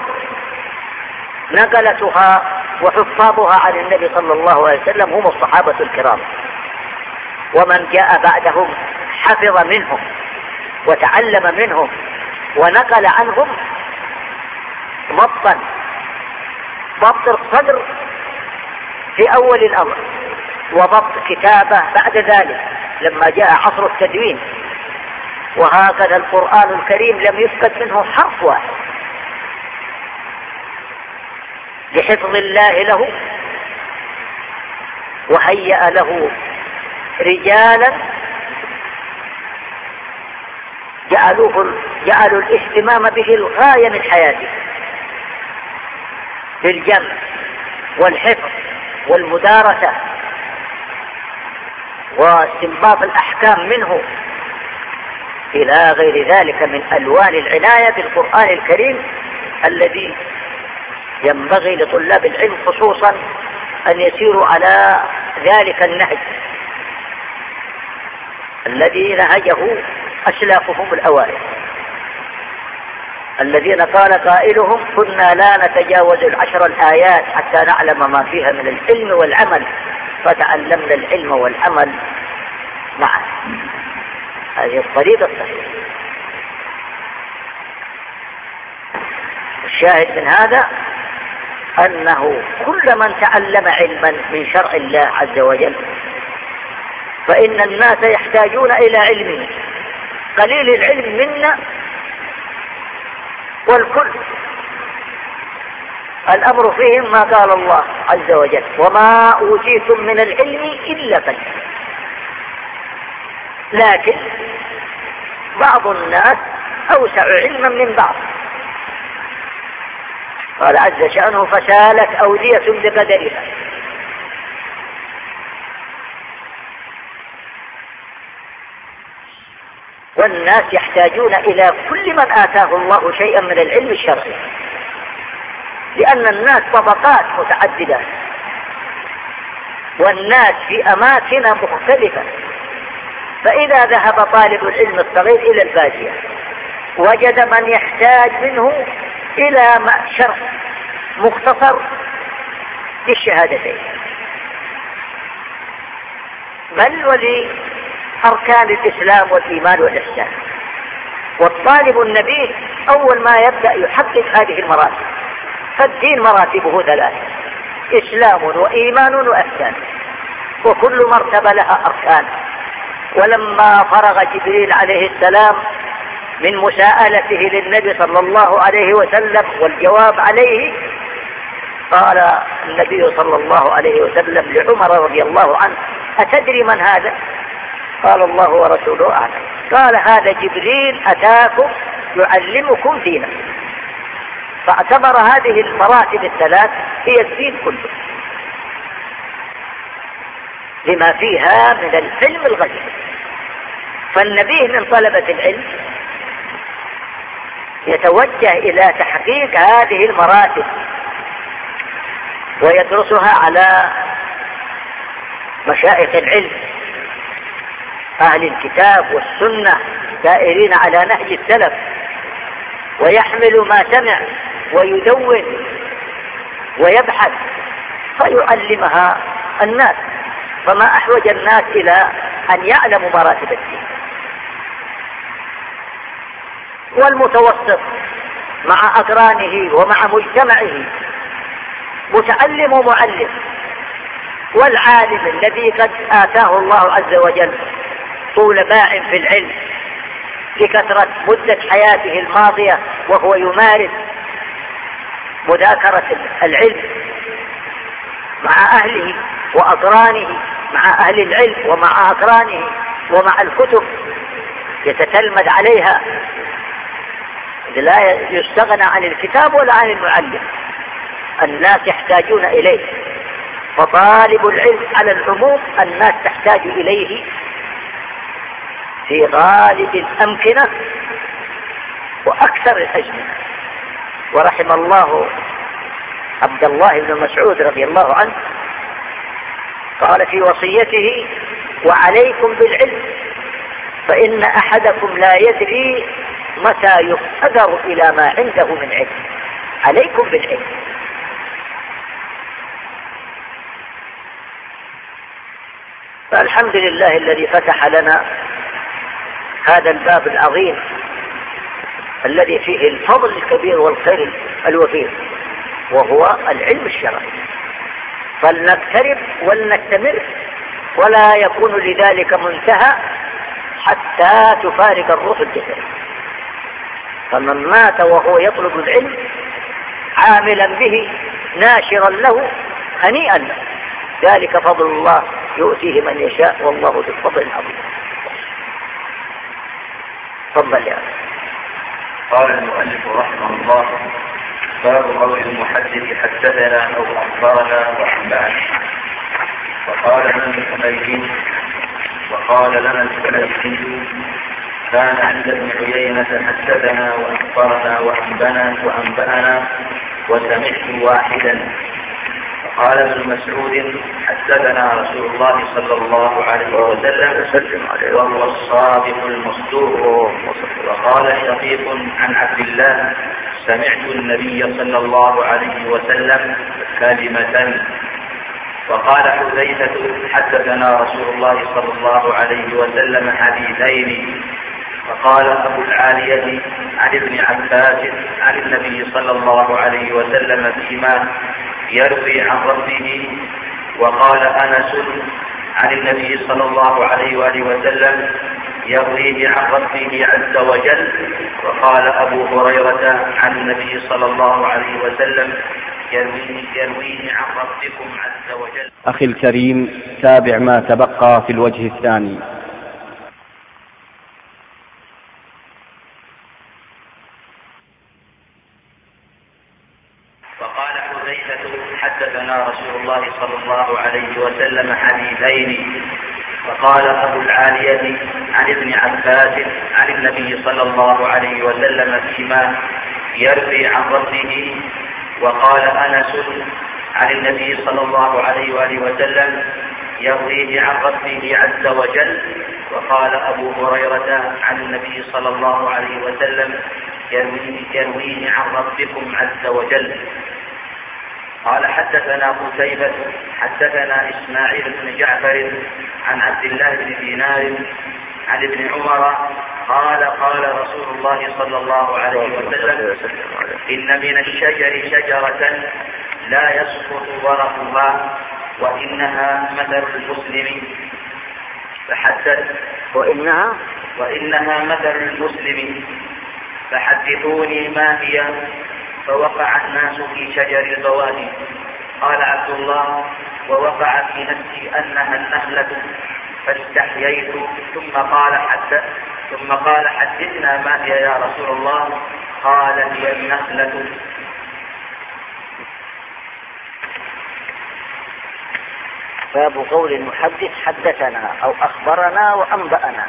S3: نقلتها وحفاظها عن النبي صلى الله عليه وسلم هم الصحابة الكرام، ومن جاء بعدهم حفظ منهم وتعلم منهم ونقل عنهم ضبطا، ضبط الصدر في أول الأمر، وضبط كتابة بعد ذلك لما جاء عصر التدوين. وهكذا القرآن الكريم لم يفقد منه حرف واحد لحفظ الله له، وهيأ له رجالا جعلوا الاهتمام به الغاية من حياته، بالجمع والحفظ والمدارسة واستنباط الأحكام منه إلى غير ذلك من ألوان العناية بالقرآن الكريم الذي ينبغي لطلاب العلم خصوصا أن يسيروا على ذلك النهج الذي نهجه أسلافهم الأوائل، الذين قال قائلهم: كنا لا نتجاوز 10 الآيات حتى نعلم ما فيها من العلم والعمل، فتعلمنا العلم والعمل معا. هذه الطريقة الصحيحة. الشاهد من هذا أنه كل من تعلم علما من شرع الله عز وجل فإن الناس يحتاجون إلى علمه. قليل العلم منا والكل الأمر فيهم ما قال الله عز وجل: وما أوتيتم من العلم إلا قليلا. لكن بعض الناس أوسع علما من بعض. قال عز شأنه: فسالت أودية بقدرها. والناس يحتاجون إلى كل من آتاه الله شيئا من العلم الشرعي، لأن الناس طبقات متعددة، والناس في أماكن مختلفة. فإذا ذهب طالب العلم الصغير إلى البادية وجد من يحتاج منه إلى شرح مختصر للشهادتين، بل ولأركان الإسلام والإيمان والإحسان. والطالب النبيه أول ما يبدأ يحقق هذه المراتب، فالدين مراتبه 3: إسلام وإيمان وإحسان، وكل مرتبة لها أركان. ولما فرغ جبريل عليه السلام من مساءلته للنبي صلى الله عليه وسلم والجواب عليه، قال النبي صلى الله عليه وسلم لعمر رضي الله عنه: أتدري من هذا؟ قال: الله ورسوله أعلم. قال: هذا جبريل أتاكم يعلمكم دينكم. فاعتبر هذه المراتب 3 هي الدين كله، لما فيها من العلم الغزير. فالنبي من طلبة العلم يتوجه إلى تحقيق هذه المراتب ويدرسها على مشايخ العلم أهل الكتاب والسنة سائرين على نهج السلف، ويحمل ما سمع ويدون ويبحث فيعلمها الناس. فما أحوج الناس إلى أن يعلموا مراتب الدين. والمتوسط مع أقرانه ومع مجتمعه متعلم ومعلم، والعالم الذي قد آتاه الله عز وجل طول باع في العلم لكثرة مدة حياته الماضية وهو يمارس مذاكرة العلم مع أهله وأقرانه، مع أهل العلم ومع أقرانه ومع الكتب يتتلمذ عليها، لا يستغنى عن الكتاب ولا عن المعلم. الناس يحتاجون إليه، فطالب العلم على العموم الناس تحتاج إليه في غالب الأمكنة وأكثر الأزمنة. ورحم الله عبد الله بن مسعود رضي الله عنه قال في وصيته: وعليكم بالعلم فإن أحدكم لا يدري متى يقدر إلى ما عنده من علم. عليكم بالعلم. فالحمد لله الذي فتح لنا هذا الباب العظيم الذي فيه الفضل الكبير والخير الوفير، وهو العلم الشرعي. فلنقترب ولنستمر، ولا يكون لذلك منتهى حتى تفارق الروح الجسد. فمن مات وهو يطلب العلم عاملا به ناشرا له هنيئا له، ذلك فضل الله يؤتيه من يشاء والله ذو الفضل العظيم. تفضل يا
S2: قال المؤلف رحمه الله: باب قول المحدث حدثنا او اخبرنا وانبانا. وقال لنا الحميدي كان عند ابن عيينة حدثنا واخبرنا وانبانا وسمعت واحدا. وقال ابن مسعود حدثنا رسول الله صلى الله عليه وسلم وهو الصادق المصدوق. وقال شقيق عن عبد الله سمعت النبي صلى الله عليه وسلم كلمة. وقال حذيفة حدثنا رسول الله صلى الله عليه وسلم حديثين. وقال أبو العالية عن ابن عباس عن النبي صلى الله عليه وسلم فيما يروي عن ربه. وقال أنس عن النبي صلى الله عليه وآله وسلم يرويه عن ربه عز وجل. وقال أبو هريرة عن النبي صلى الله عليه وسلم يرويه عن ربكم عز وجل.
S1: أخي الكريم، تابع ما تبقى في الوجه الثاني.
S2: وقال حذيفة حدثنا رسول الله صلى الله عليه وسلم حديثين. وقال أبو العالية عن ابن عباس عن النبي صلى الله عليه وسلم فيما يروي عن ربه. وقال أنس عن النبي صلى الله عليه وآله وسلم يرويه عن ربه عز وجل. وقال أبو هريرة عن النبي صلى الله عليه وسلم يرويه عن ربكم عز وجل. قال حدثنا قتيبة حدثنا إسماعيل بن جعفر عن عبد الله بن دينار عن ابن عمر قال قال رسول الله صلى الله عليه وسلم: إن من الشجر شجرة لا يسقط ورقها وإنها مثل المسلم وإنها مثل المسلم فحدثوني ما هي. فوقع الناس في شجر البوادي. قال عبد الله: ووقع في نفسي أنها النخلة فاستحييت. ثم قال حدثنا ما هي يا رسول الله؟ قال: هي النخلة.
S3: باب قول المحدث حدثنا أو أخبرنا وأنبأنا،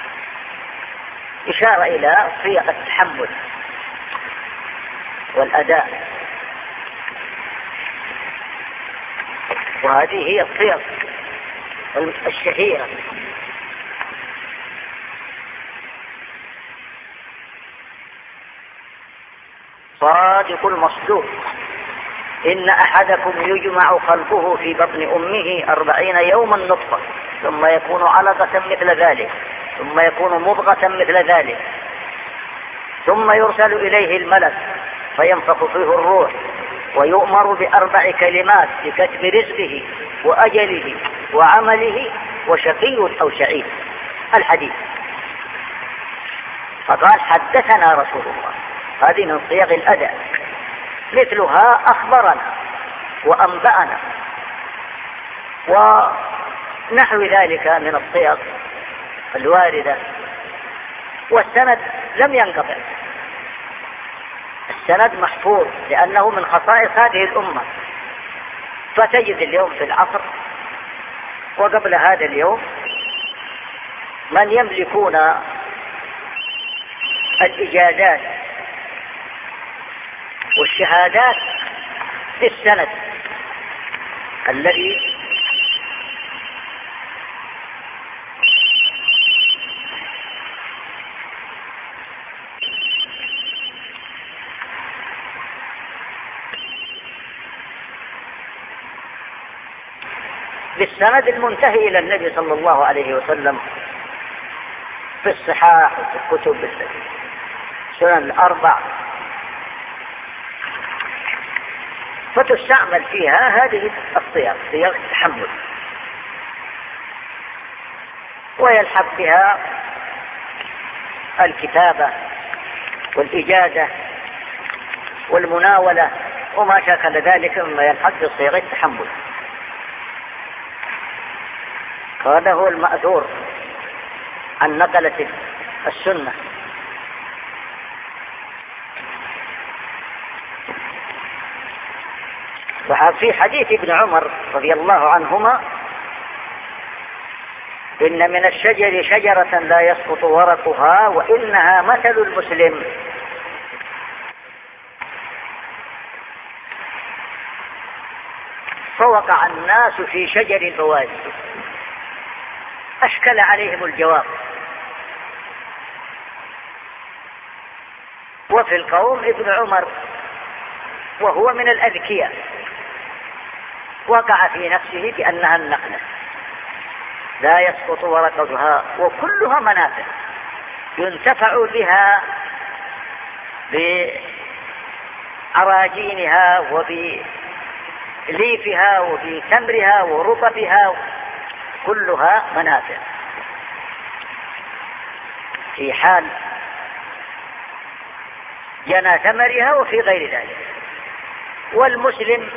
S3: إشارة إلى صيغ التحمل والأداء، وهذه هي الصيغ الشهيرة صادق المصدوق: إن أحدكم يجمع خلقه في بطن أمه 40 يوما نطفة، ثم يكون علقة مثل ذلك، ثم يكون مضغة مثل ذلك، ثم يرسل إليه الملك فينفخ فيه الروح، ويؤمر ب4 كلمات بكتب رزقه وأجله وعمله وشقي أو سعيد. الحديث. فقال: حدثنا رسول الله. هذه من صيغ الأداء، مثلها أخبرنا وأنبأنا ونحو ذلك من الصيغ الواردة. والسند لم ينقطع، السند محفوظ لأنه من خصائص هذه الأمة. فتجد اليوم في العصر وقبل هذا اليوم من يملكون الإجازات والشهادات بالسند الذي بالسند المنتهي إلى النبي صلى الله عليه وسلم في الصحاح وفي الكتب السنن ال4، فتستعمل فيها هذه الصيغ، صيغ التحمل، ويلحق بها الكتابة والإجازة والمناولة وما شاكل ذلك مما يلحق بصيغ التحمل. هذا هو المأثور عن نقلة السنة. وفي حديث ابن عمر رضي الله عنهما: إن من الشجر شجرة لا يسقط ورقها وإنها مثل المسلم. فوقع الناس في شجر البوادي، أشكل عليهم الجواب. وفي القوم ابن عمر وهو من الأذكياء، وقع في نفسه بأنها النخلة لا يسقط ورقتها وكلها منافع ينتفع بها بعراجينها وبليفها وبتمرها ورطبها، كلها منافع في حال جنى ثمرها وفي غير ذلك. والمسلم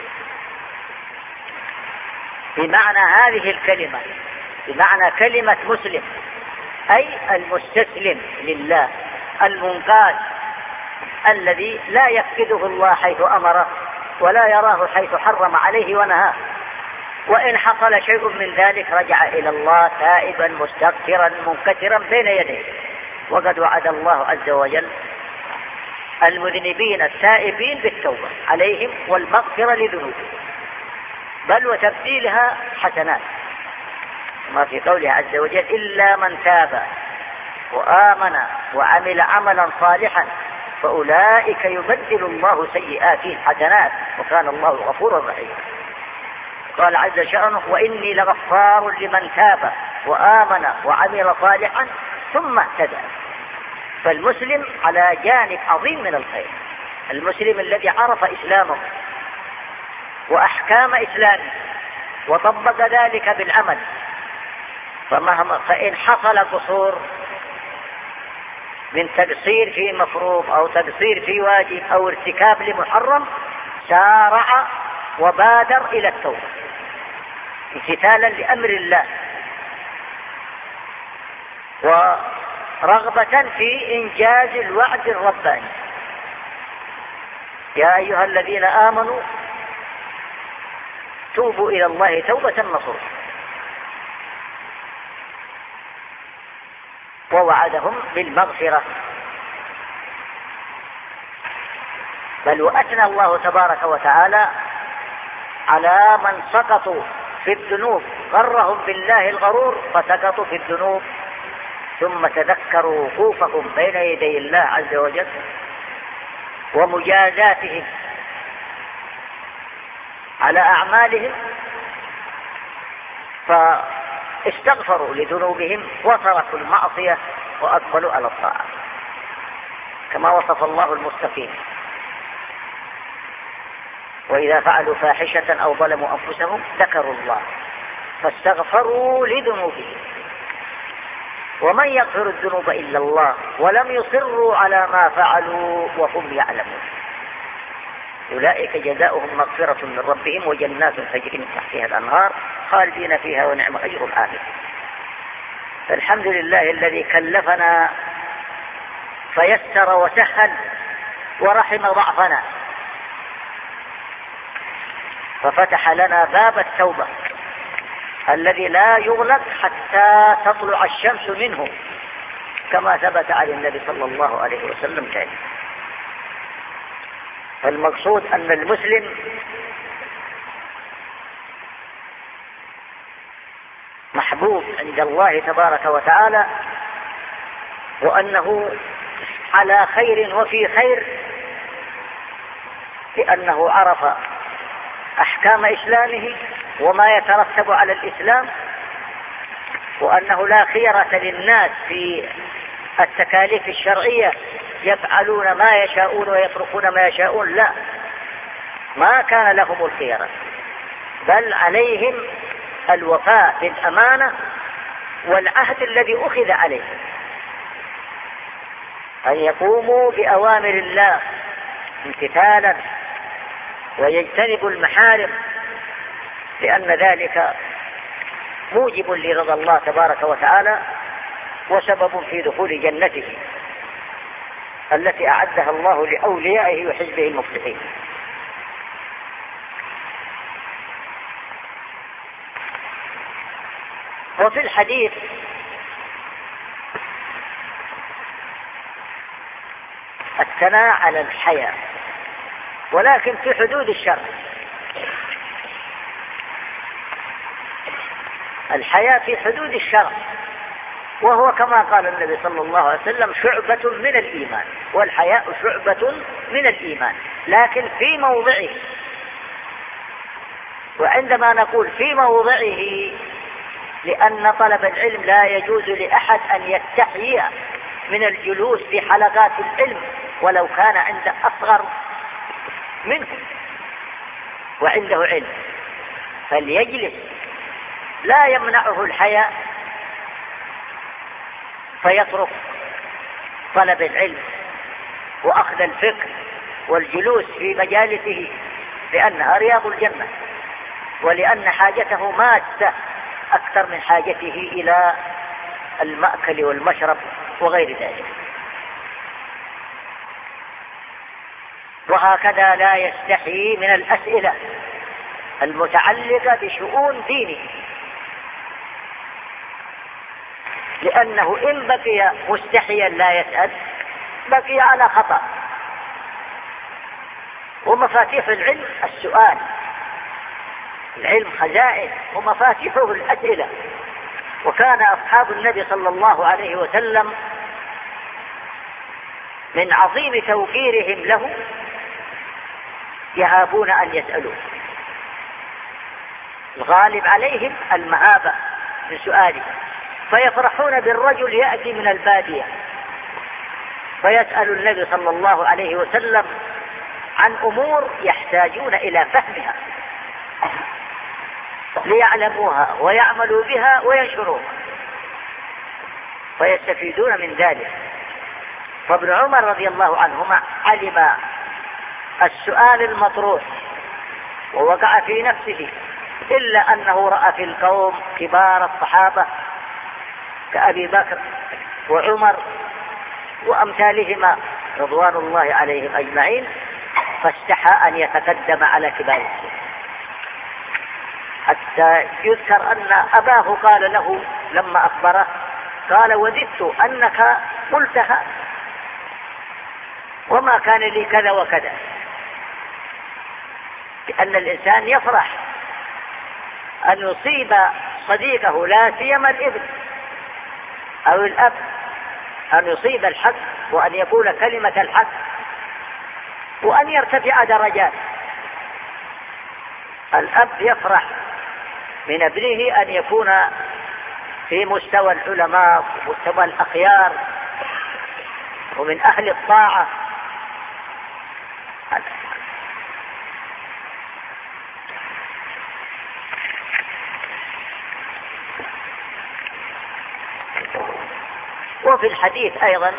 S3: بمعنى هذه الكلمة، بمعنى كلمة مسلم، أي المستسلم لله المنقاد الذي لا يفقده الله حيث أمره ولا يراه حيث حرم عليه ونهاه، وإن حصل شيء من ذلك رجع إلى الله تائبا مستغفرا منكسرا بين يديه. وقد وعد الله عز وجل المذنبين التائبين بالتوبة عليهم والمغفرة لذنوبهم، بل وتبديلها حسنات، ما في قوله عز وجل: إلا من تاب وآمن وعمل عملا صالحا فأولئك يبدل الله سيئاتهم حسنات وكان الله غفورا رحيما. قال عز شأنه: وإني لغفار لمن تاب وآمن وعمل صالحا ثم اهتدى. فالمسلم على جانب عظيم من الخير، المسلم الذي عرف إسلامه وأحكام إسلامه وطبق ذلك بالعمل، فإن حصل قصور من تقصير في مفروض أو تقصير في واجب أو ارتكاب لمحرم سارع وبادر إلى التوبة امتثالا لأمر الله ورغبة في إنجاز الوعد الرباني: يا أيها الذين آمنوا توبوا إلى الله توبة نصوحا. ووعدهم بالمغفرة، بل وأثنى الله تبارك وتعالى على من سقطوا في الذنوب، غرهم بالله الغرور فسقطوا في الذنوب ثم تذكروا وقوفهم بين يدي الله عز وجل ومجازاتهم على أعمالهم، فاستغفروا لذنوبهم وتركوا المعصية وأقبلوا على الطاعة، كما وصف الله المتقين: وإذا فعلوا فاحشة أو ظلموا أنفسهم ذكروا الله فاستغفروا لذنوبهم ومن يغفر الذنوب إلا الله ولم يصروا على ما فعلوا وهم يعلمون أولئك جزاؤهم مغفرة من ربهم وجنات تجري من تحتها الأنهار خالدين فيها ونعم أجر العاملين. فالحمد لله الذي كلفنا فيسر وسهل ورحم ضعفنا، ففتح لنا باب التوبة الذي لا يغلق حتى تطلع الشمس منه، كما ثبت عن النبي صلى الله عليه وسلم ذلك. فالمقصود أن المسلم محبوب عند الله تبارك وتعالى، وأنه على خير وفي خير، لأنه عرف أحكام إسلامه وما يترتب على الإسلام، وأنه لا خيرة للناس في التكاليف الشرعية، يفعلون ما يشاءون ويتركون ما يشاءون، لا، ما كان لهم الخيرة، بل عليهم الوفاء بالأمانة والعهد الذي أخذ عليهم، أن يقوموا بأوامر الله امتثالا ويجتنبوا المحارم، لأن ذلك موجب لرضا الله تبارك وتعالى وسبب في دخول جنته التي أعدها الله لأوليائه وحزبه المفلحين. وفي الحديث الثناء على الحياة، ولكن في حدود الشرع. الحياة في حدود الشرع، وهو كما قال النبي صلى الله عليه وسلم: شعبة من الإيمان، والحياء شعبة من الإيمان، لكن في موضعه. وعندما نقول في موضعه، لأن طلب العلم لا يجوز لأحد أن يستحيي من الجلوس في حلقات العلم ولو كان عند أصغر منه وعنده علم، فليجلس، لا يمنعه الحياء فيترك طلب العلم وأخذ الفقه والجلوس في مجالسه، لأنها رياض الجنة، ولأن حاجته مادة أكثر من حاجته إلى المأكل والمشرب وغير ذلك. وهكذا لا يستحي من الأسئلة المتعلقة بشؤون دينه، لأنه إن بقي مستحيا لا يسأل بقي على خطأ. ومفاتيح العلم السؤال، العلم خزائن ومفاتيحه الأسئلة. وكان أصحاب النبي صلى الله عليه وسلم من عظيم توقيرهم له يهابون أن يسألوه، الغالب عليهم المهابة من سؤاله، فيفرحون بالرجل يأتي من البادية فيسأل النبي صلى الله عليه وسلم عن أمور يحتاجون إلى فهمها ليعلموها ويعملوا بها وينشروها، فيستفيدون من ذلك. فابن عمر رضي الله عنهما علم السؤال المطروح ووقع في نفسه، إلا أنه رأى في القوم كبار الصحابة كأبي بكر وعمر وأمثالهما رضوان الله عليهم أجمعين، فاستحى أن يتقدم على كبار السن، حتى يذكر أن أباه قال له لما أخبره، قال: وددت أنك قلتها وما كان لي كذا وكذا. لأن الإنسان يفرح أن يصيب صديقه، لا سيما الابن أو الأب، أن يصيب الحق وأن يقول كلمة الحق، وأن يرتفع درجات. الأب يفرح من ابنه أن يكون في مستوى العلماء ومستوى الأخيار ومن أهل الطاعة. وفي الحديث أيضا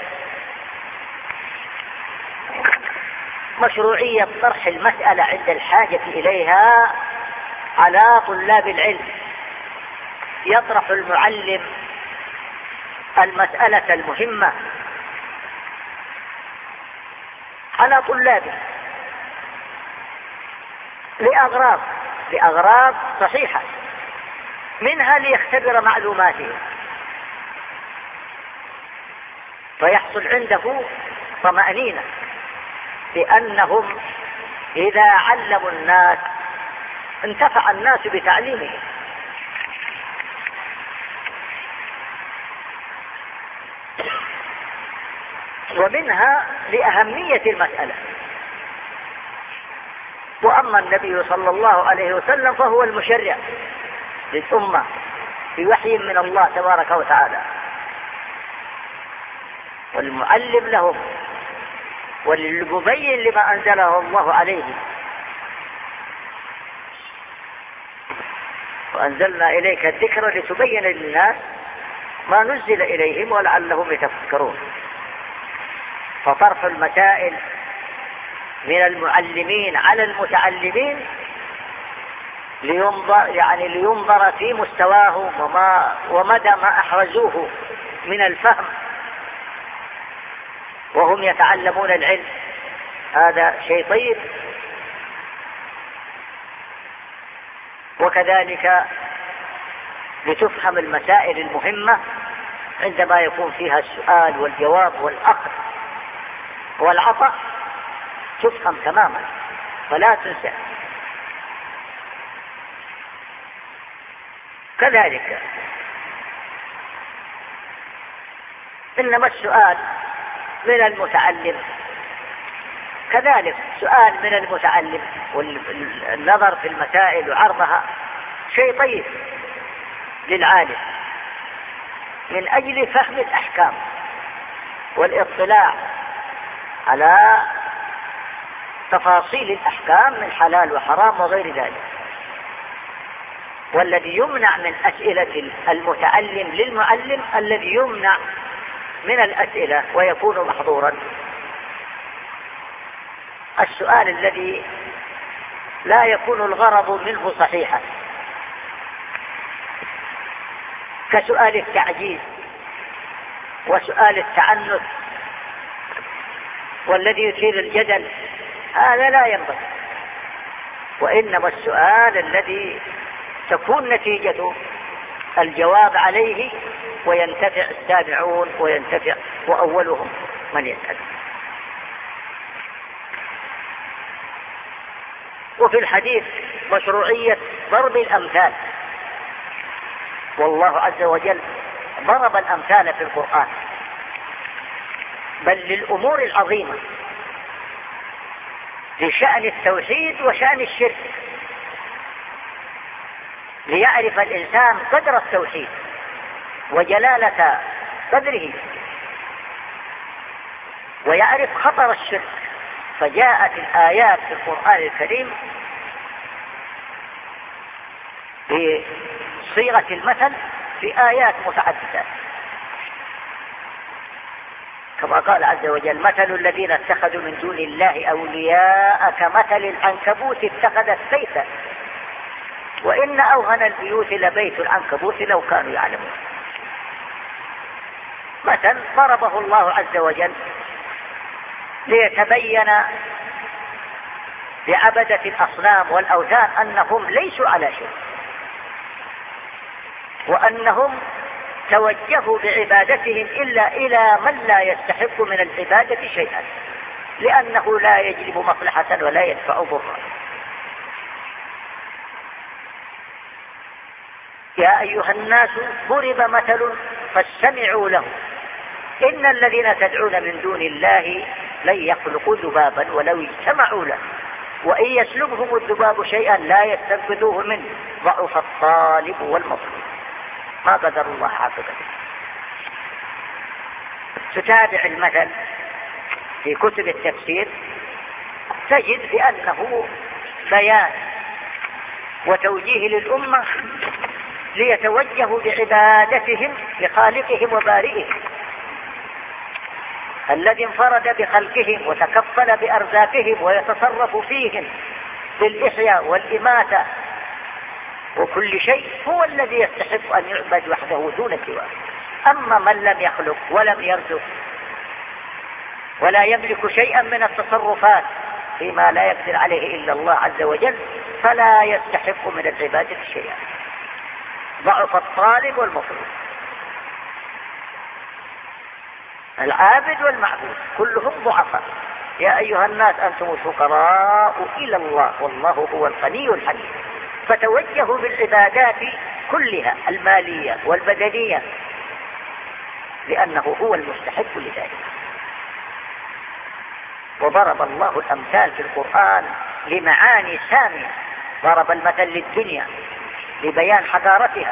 S3: مشروعية طرح المسألة عند الحاجة إليها على طلاب العلم. يطرح المعلم المسألة المهمة على طلابه لأغراض صحيحة، منها ليختبر معلوماته فيحصل عنده طمأنينة بأنهم إذا علموا الناس انتفع الناس بتعليمه. ومنها لأهمية المسألة. وأما النبي صلى الله عليه وسلم فهو المشرع للأمة بوحي من الله تبارك وتعالى، والمعلم لهم والمبين لما أنزله الله عليه. وأنزلنا إليك الذكر لتبين للناس ما نزل إليهم ولعلهم يتفكرون. فطرح المسائل من المعلمين على المتعلمين لينظر في مستواهم ومدى ما أحرزوه من الفهم وهم يتعلمون العلم. هذا شيء طيب. وكذلك لتفهم المسائل المهمة عندما يكون فيها السؤال والجواب والأخذ والعطاء، تفهم تماما فلا تنسى. كذلك إنما السؤال من المتعلم كذلك سؤال من المتعلم والنظر في المسائل وعرضها شيء طيب للعالم من أجل فهم الأحكام والاطلاع على تفاصيل الأحكام من حلال وحرام وغير ذلك. والذي يمنع من أسئلة المتعلم للمعلم الذي يمنع من الأسئلة ويكون محظورا السؤال الذي لا يكون الغرض منه صحيحا، كسؤال التعجيز وسؤال التعنت والذي يثير الجدل، هذا لا ينبغي. وإنما السؤال الذي تكون نتيجته الجواب عليه وينتفع السامعون وينتفع وأولهم من يسأل. وفي الحديث مشروعية ضرب الأمثال، والله عز وجل ضرب الأمثال في القرآن بل للأمور العظيمة، لشأن التوحيد وشأن الشرك، ليعرف الإنسان قدر التوحيد وجلالة قدره ويعرف خطر الشرك. فجاءت الآيات في القرآن الكريم بصيغة المثل في آيات متعددة، كما قال عز وجل: مثل الذين اتخذوا من دون الله أولياء كمثل العنكبوت اتخذت بيتا وإن أوهن البيوت لبيت العنكبوت لو كانوا يعلمون. مثل ضربه الله عز وجل ليتبين لعبدة الأصنام والأوثان أنهم ليسوا على شيء، وأنهم توجهوا بعبادتهم إلا إلى من لا يستحق من العبادة شيئا، لأنه لا يجلب مصلحة ولا يدفع ضرا. يا أيها الناس ضرب مثل فاستمعوا له إن الذين تدعون من دون الله لن يخلقوا ذبابا ولو اجتمعوا له، وإن يسلبهم الذباب شيئا لا يستنقذوه منه، ضعف الطالب والمطلوب. ما قدر الله عاقبته. تتابع المثل في كتب التفسير تجد بأنه بيان وتوجيه للأمة ليتوجهوا بعبادتهم لخالقهم وبارئهم الذي انفرد بخلقهم وتكفل بأرزاقهم ويتصرف فيهم بالإحياء والإماتة وكل شيء، هو الذي يستحق أن يعبد وحده دون سواه. أما من لم يخلق ولم يرزق ولا يملك شيئا من التصرفات فيما لا يقدر عليه إلا الله عز وجل فلا يستحق من العبادة شيئا. ضعف الطالب والمطلوب، العابد والمعبود كلهم ضعفاء. يا أيها الناس أنتم الفقراء إلى الله والله هو الغني الحميد. فتوجهوا بالعبادات كلها المالية والبدنية لأنه هو المستحق لذلك. وضرب الله الأمثال في القرآن لمعاني سامية. ضرب المثل للدنيا لبيان حضارتها،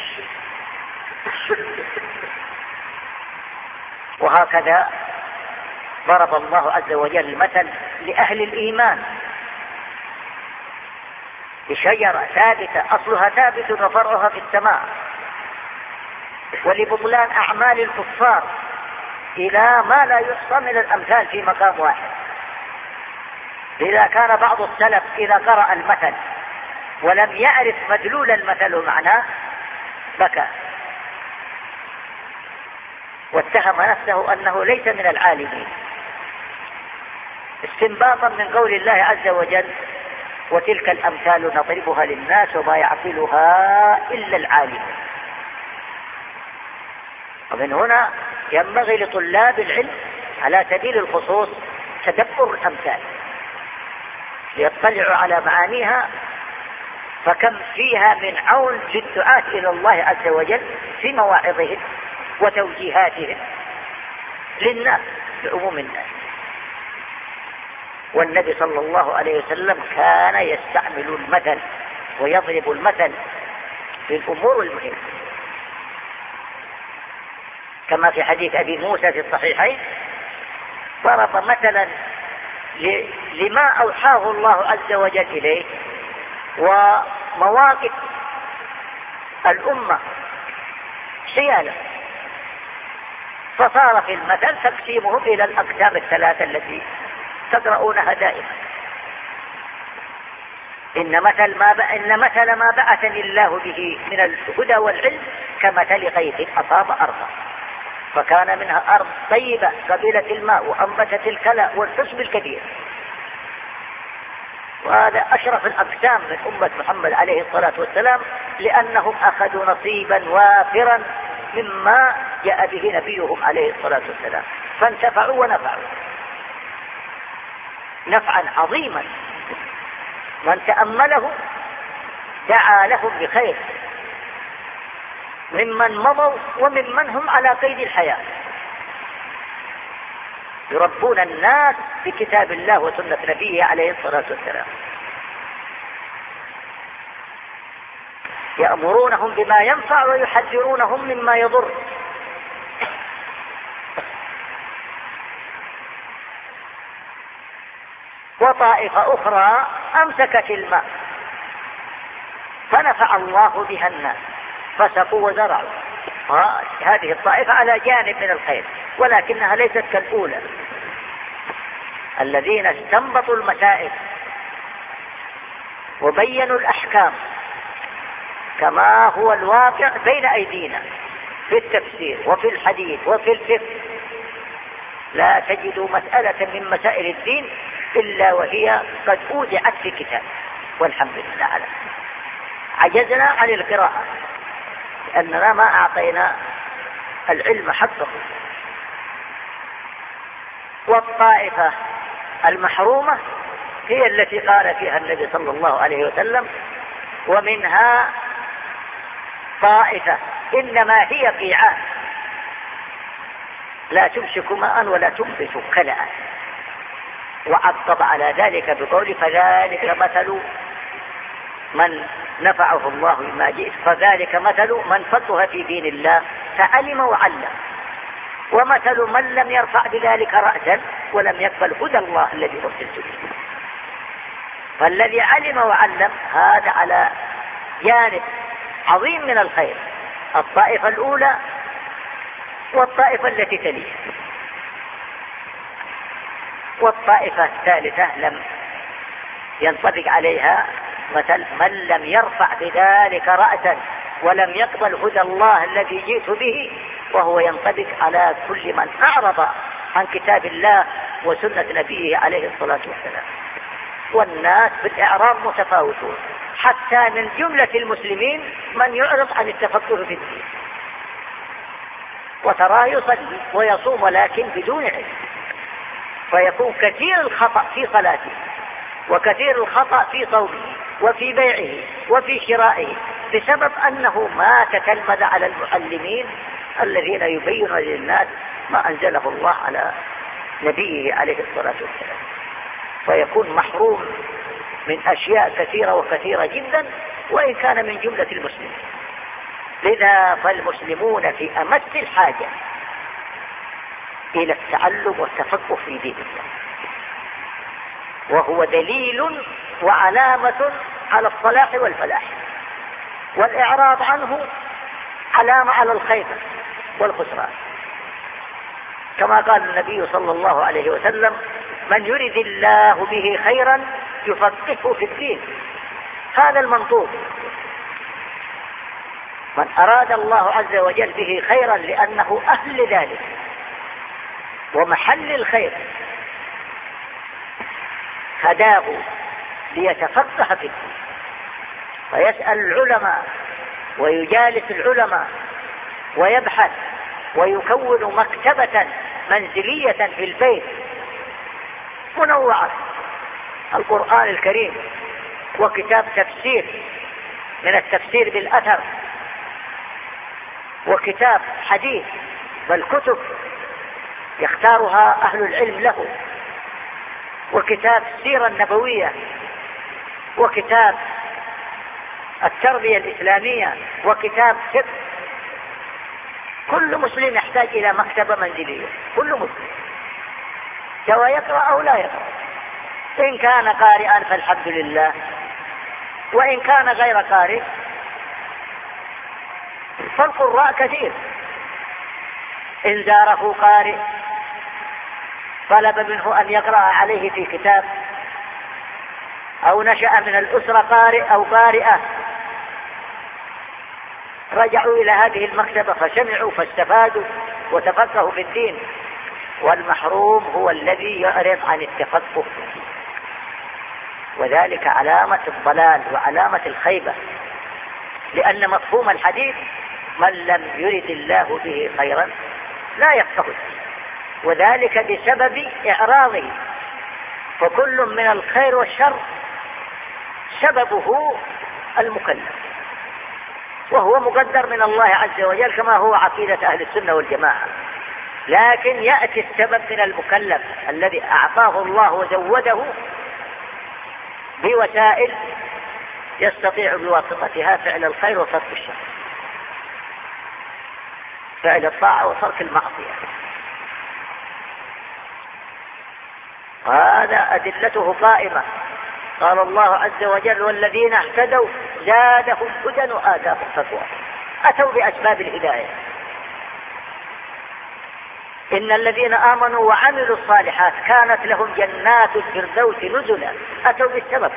S3: وهكذا ضرب الله عز وجل المثل لأهل الإيمان بشجرة ثابتة أصلها ثابت وفرعها في السماء، ولبطلان أعمال الكفار إلى ما لا يحصى من الأمثال في مقام واحد. إذا كان بعض السلف إذا قرأ المثل ولم يعرف مدلول المثل ومعناه بكى واتهم نفسه أنه ليس من العالمين، استنباطا من قول الله عز وجل وتلك الأمثال نضربها للناس وما يعقلها إلا العالمون. ومن هنا ينبغي لطلاب العلم على سبيل الخصوص تدبر الأمثال ليطلعوا على معانيها، فكم فيها من عون للدعاة إلى الله عز وجل في مواعظهم وتوجيهاتهم للناس لعموم الناس. والنبي صلى الله عليه وسلم كان يستعمل المثل ويضرب المثل في الأمور المهمة، كما في حديث أبي موسى في الصحيحين ضرب مثلا لما أوحاه الله عز وجل إليه ومواقف الأمة حيالا، فصار في المثل تقسيمهم إلى الأقسام الثلاثة التي تقرؤونها دائما. إن مثل ما بعثني الله به من الهدى والعلم كمثل غيث أصاب أرضا فكان منها أرض طيبة قبيلة الماء وأنبتت الكلى والحسب الكبير. وهذا أشرف الأقسام من أمة محمد عليه الصلاة والسلام، لأنهم أخذوا نصيبا وافرا مما جاء به نبيهم عليه الصلاة والسلام فانتفعوا ونفعوا نفعا عظيما. من تأمله دعا لهم بخير ممن مضوا وممن هم على قيد الحياة، يربون الناس بكتاب الله وسنة نبيه عليه الصلاة والسلام، يأمرونهم بما ينفع ويحذرونهم مما يضر. وطائفة أخرى أمسكت الماء فنفع الله بها الناس فسقوا وزرعوا. هذه الطائفة على جانب من الخير ولكنها ليست كالأولى الذين استنبطوا المسائل وبينوا الأحكام كما هو الواقع بين أيدينا في التفسير وفي الحديث وفي الفقه. لا تجد مسألة من مسائل الدين إلا وهي قد أودعت في كتاب، والحمد لله على عجزنا عن القراءة لأننا ما أعطينا العلم حقه. والطائفة المحرومة هي التي قال فيها النبي صلى الله عليه وسلم ومنها طائفة إنما هي قيعان لا تمسك ماء ولا تنبت كلأ وعقب على ذلك بقول فذلك مثل من نفعه الله بما جئت، فذلك مثل من فقه في دين الله فعلم وعلم، ومثل من لم يرفع بذلك رأسا ولم يقبل هدى الله الذي أرسلت به. فالذي علم وعلم هذا على جانب عظيم من الخير، الطائفة الأولى والطائفة التي تليها. والطائفة الثالثة لم ينطبق عليها مثل من لم يرفع بذلك رأسا ولم يقبل هدى الله الذي جئت به، وهو ينطبق على كل من أعرض عن كتاب الله وسنة نبيه عليه الصلاة والسلام. والناس بالإعراض متفاوتون، حتى من جملة المسلمين من يعرض عن التفكر في الدين، وتراه يصلي ويصوم ولكن بدون علم، فيكون كثير الخطأ في صلاته وكثير الخطأ في صومه وفي بيعه وفي شرائه بسبب أنه ما تتلمذ على المعلمين الذين يبينون للناس ما أنزله الله على نبيه عليه الصلاة والسلام، فيكون محروم من أشياء كثيرة وكثيرة جدا وإن كان من جملة المسلمين. لذا فالمسلمون في أمس الحاجة إلى التعلم والتفقه في دين الله، وهو دليل وعلامة على الصلاح والفلاح، والإعراض عنه علامة على الخيبة والخسران، كما قال النبي صلى الله عليه وسلم من يرد الله به خيرا يفقهه في الدين. هذا المنطوق، من أراد الله عز وجل به خيرا لأنه أهل لذلك ومحل الخير هداه ليتفقه في الدين، فيسأل العلماء ويجالس العلماء ويبحث ويكون مكتبة منزلية في البيت منوعة، القرآن الكريم وكتاب تفسير من التفسير بالأثر وكتاب حديث، بل كتب يختارها أهل العلم له، وكتاب السيرة النبوية وكتاب التربية الإسلامية وكتاب فقه. كل مسلم يحتاج إلى مكتبة منزلية، كل مسلم سواء يقرأ أو لا يقرأ، إن كان قارئا فالحمد لله، وإن كان غير قارئ فالقراء كثير. إن زاره قارئ طلب منه أن يقرأ عليه في كتاب، أو نشأ من الأسرة قارئ أو قارئة رجعوا إلى هذه المكتبة فسمعوا فاستفادوا وتفقهوا في الدين. والمحروم هو الذي يعرض عن التفقه، وذلك علامة الضلال وعلامة الخيبة، لأن مفهوم الحديث من لم يرد الله به خيرا لا يفقه، وذلك بسبب إعراضه. فكل من الخير والشر سببه المكلف، وهو مقدر من الله عز وجل كما هو عقيدة أهل السنة والجماعة، لكن يأتي السبب من المكلف الذي أعطاه الله وزوده بوسائل يستطيع بواسطتها فعل الخير وترك الشر، فعل الطاعة وترك المعصية. هذا أدلته قائمة، قال الله عز وجل والذين اهتدوا زادهم هدى وآتاهم تقوى، أتوا بأسباب الهداية. إن الذين آمنوا وعملوا الصالحات كانت لهم جنات الفردوس نزلا، أتوا بالسبب.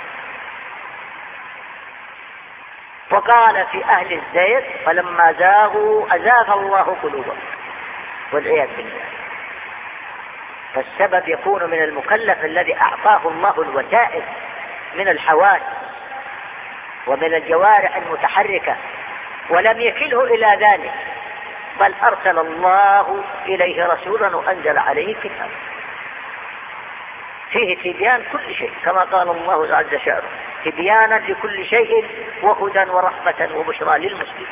S3: وقال في أهل الزيغ فلما زاغوا أزاغ الله قلوبهم والعياذ بالله. فالسبب يكون من المكلف الذي أعطاه الله الوسائل من الحواس ومن الجوارح المتحركة، ولم يكله إلى ذلك، بل أرسل الله إليه رسولا وأنزل عليه كتابا فيه تبيان كل شيء، كما قال الله عز وجل تبيانا لكل شيء وهدى ورحمة وبشرى للمسلمين.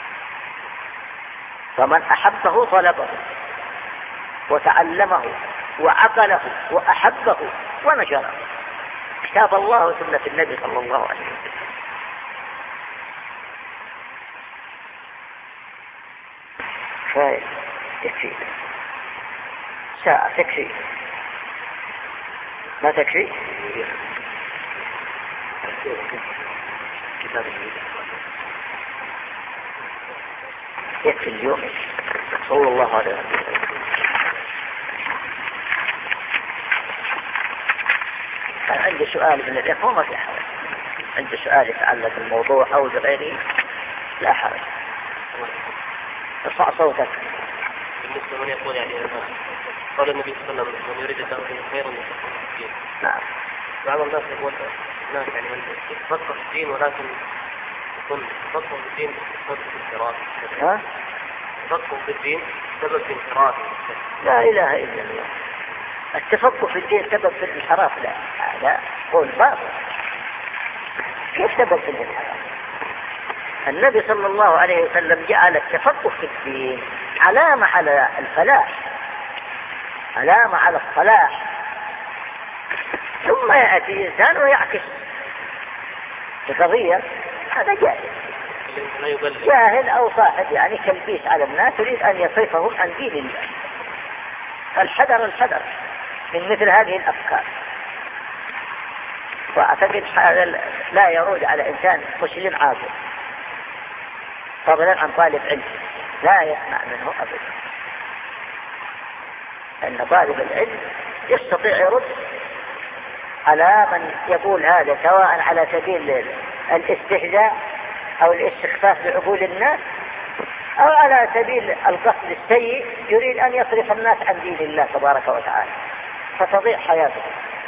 S3: فمن أحبه طلبه وتعلمه وعقله وأحبه ونشره، كتاب الله وسنة النبي صلى الله عليه وسلم. يكفي ساعة، تكفي ما تكفي؟ يكفي اليوم صلى الله عليه وسلم. كان عندي سؤال من الإخوة، ما في حرج. عندي سؤال يتعلق بالموضوع أو بغيره لا حرج. ارفع صوتك.
S4: بالنسبة من يقول يعني قال النبي صلى الله عليه وسلم من يريد الله خيرا يفقهه في الدين.
S3: نعم.
S4: بعض الناس يقول الناس يعني من يتفقه في الدين ولكن يكون يتفقه في الدين بسبب الانحراف.
S3: ها؟
S4: يتفقه في الدين سبب الانحراف.
S3: لا إله إلا الله. التفقه في الدين سبب في الانحراف؟ لا، هذا قول باطل. كيف سبب في الانحراف؟ النبي صلى الله عليه وسلم جعل التفقه في الدين علامة على الفلاح، علامة على الصلاح. ثم يأتي إنسان ويعكس القضية، هذا جاهل أو صاحب يعني تلبيس على الناس يريد أن يصرفهم عن دين الله. فالحذر الحذر من مثل هذه الأفكار. وأعتقد هذا لا يرود على إنسان مسلم عاقل، فضلا عن طالب علم لا يسمع منه أبدا، أن طالب العلم يستطيع يرد على من يقول هذا، سواء على سبيل الاستهزاء أو الاستخفاف بعقول الناس، أو على سبيل القصد السيء يريد أن يصرف الناس عن دين الله تبارك وتعالى، فتضيع حياته.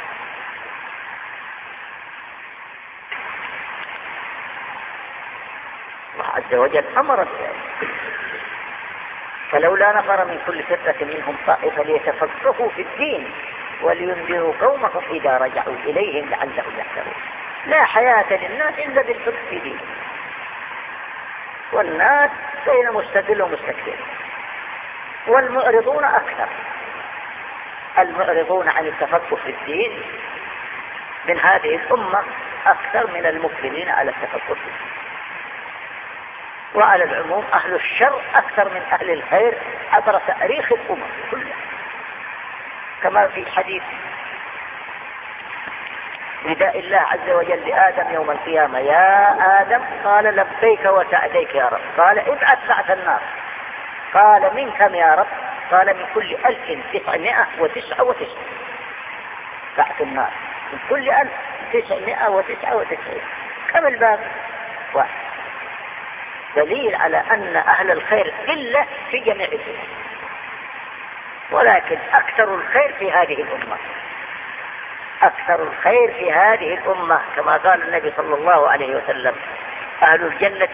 S3: الله عز وجل أمر بذلك: فلولا نفر من كل فرقة منهم طائفة ليتفقهوا في الدين ولينذروا قومهم إذا رجعوا إليهم لعلهم يحذرون. لا حياة للناس إلا بالفقه في دين، والناس بين مستدل ومستكبر، والمعرضون أكثر. المعرضون عن التفقه في الدين من هذه الأمة أكثر من المقبلين على التفقه في الدين. وعلى العموم أهل الشر أكثر من أهل الخير عبر تاريخ الأمم كلها، كما في حديث نداء الله عز وجل لآدم يوم القيامة: يا آدم، قال لبيك وسعديك يا رب. قال ابعث بعث النار. قال من كم يا رب؟ قال من كل 1999 بعث النار، من كل 1999. كم الباب؟ واحد. دليل على أن أهل الخير قلة في جميع الدنيا، ولكن أكثر الخير في هذه الأمة، أكثر الخير في هذه الأمة، كما قال النبي صلى الله عليه وسلم: أهل الجنة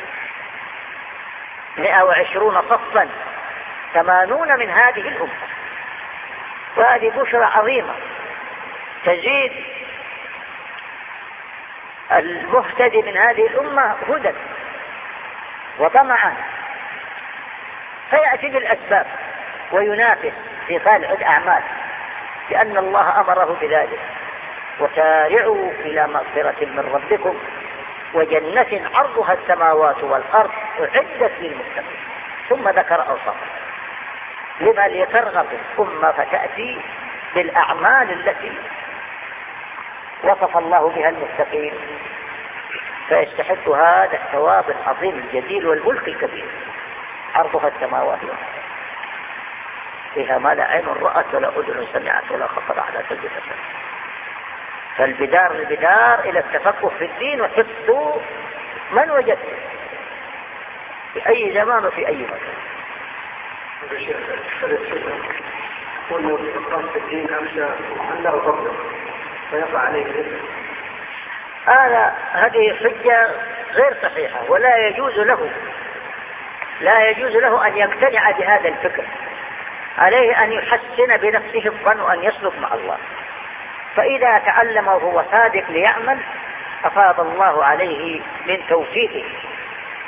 S3: 120 صفا 80 من هذه الأمة. وهذه بشرى عظيمة تزيد المهتدي من هذه الأمة هدى وطمعا، فيأتي بالأسباب وينافس في صالح الأعمال، لأن الله أمره بذلك: وسارعوا إلى مغفرة من ربكم وجنة عرضها السماوات والأرض أعدت للمتقين. ثم ذكر أوصافا لما ليترغب الأمة فتأتي بالأعمال التي وصف الله بها المتقين، فيستحق هذا الثواب العظيم الجزيل والملك الكبير. عرضها السماوات والأرض، فيها ما لا عين رأت ولا أذن سمعت ولا خطر على قلب بشر. فالبدار إلى التفقه في الدين وحفظ من وجدته في أي زمان وفي أي مكان. هذه حجة غير صحيحة، ولا يجوز له أن يقتنع بهذا الفكر. عليه أن يحسن بنفسه الظن وأن يسلك مع الله، فإذا تعلم وهو صادق ليعمل أفاض الله عليه من توفيقه،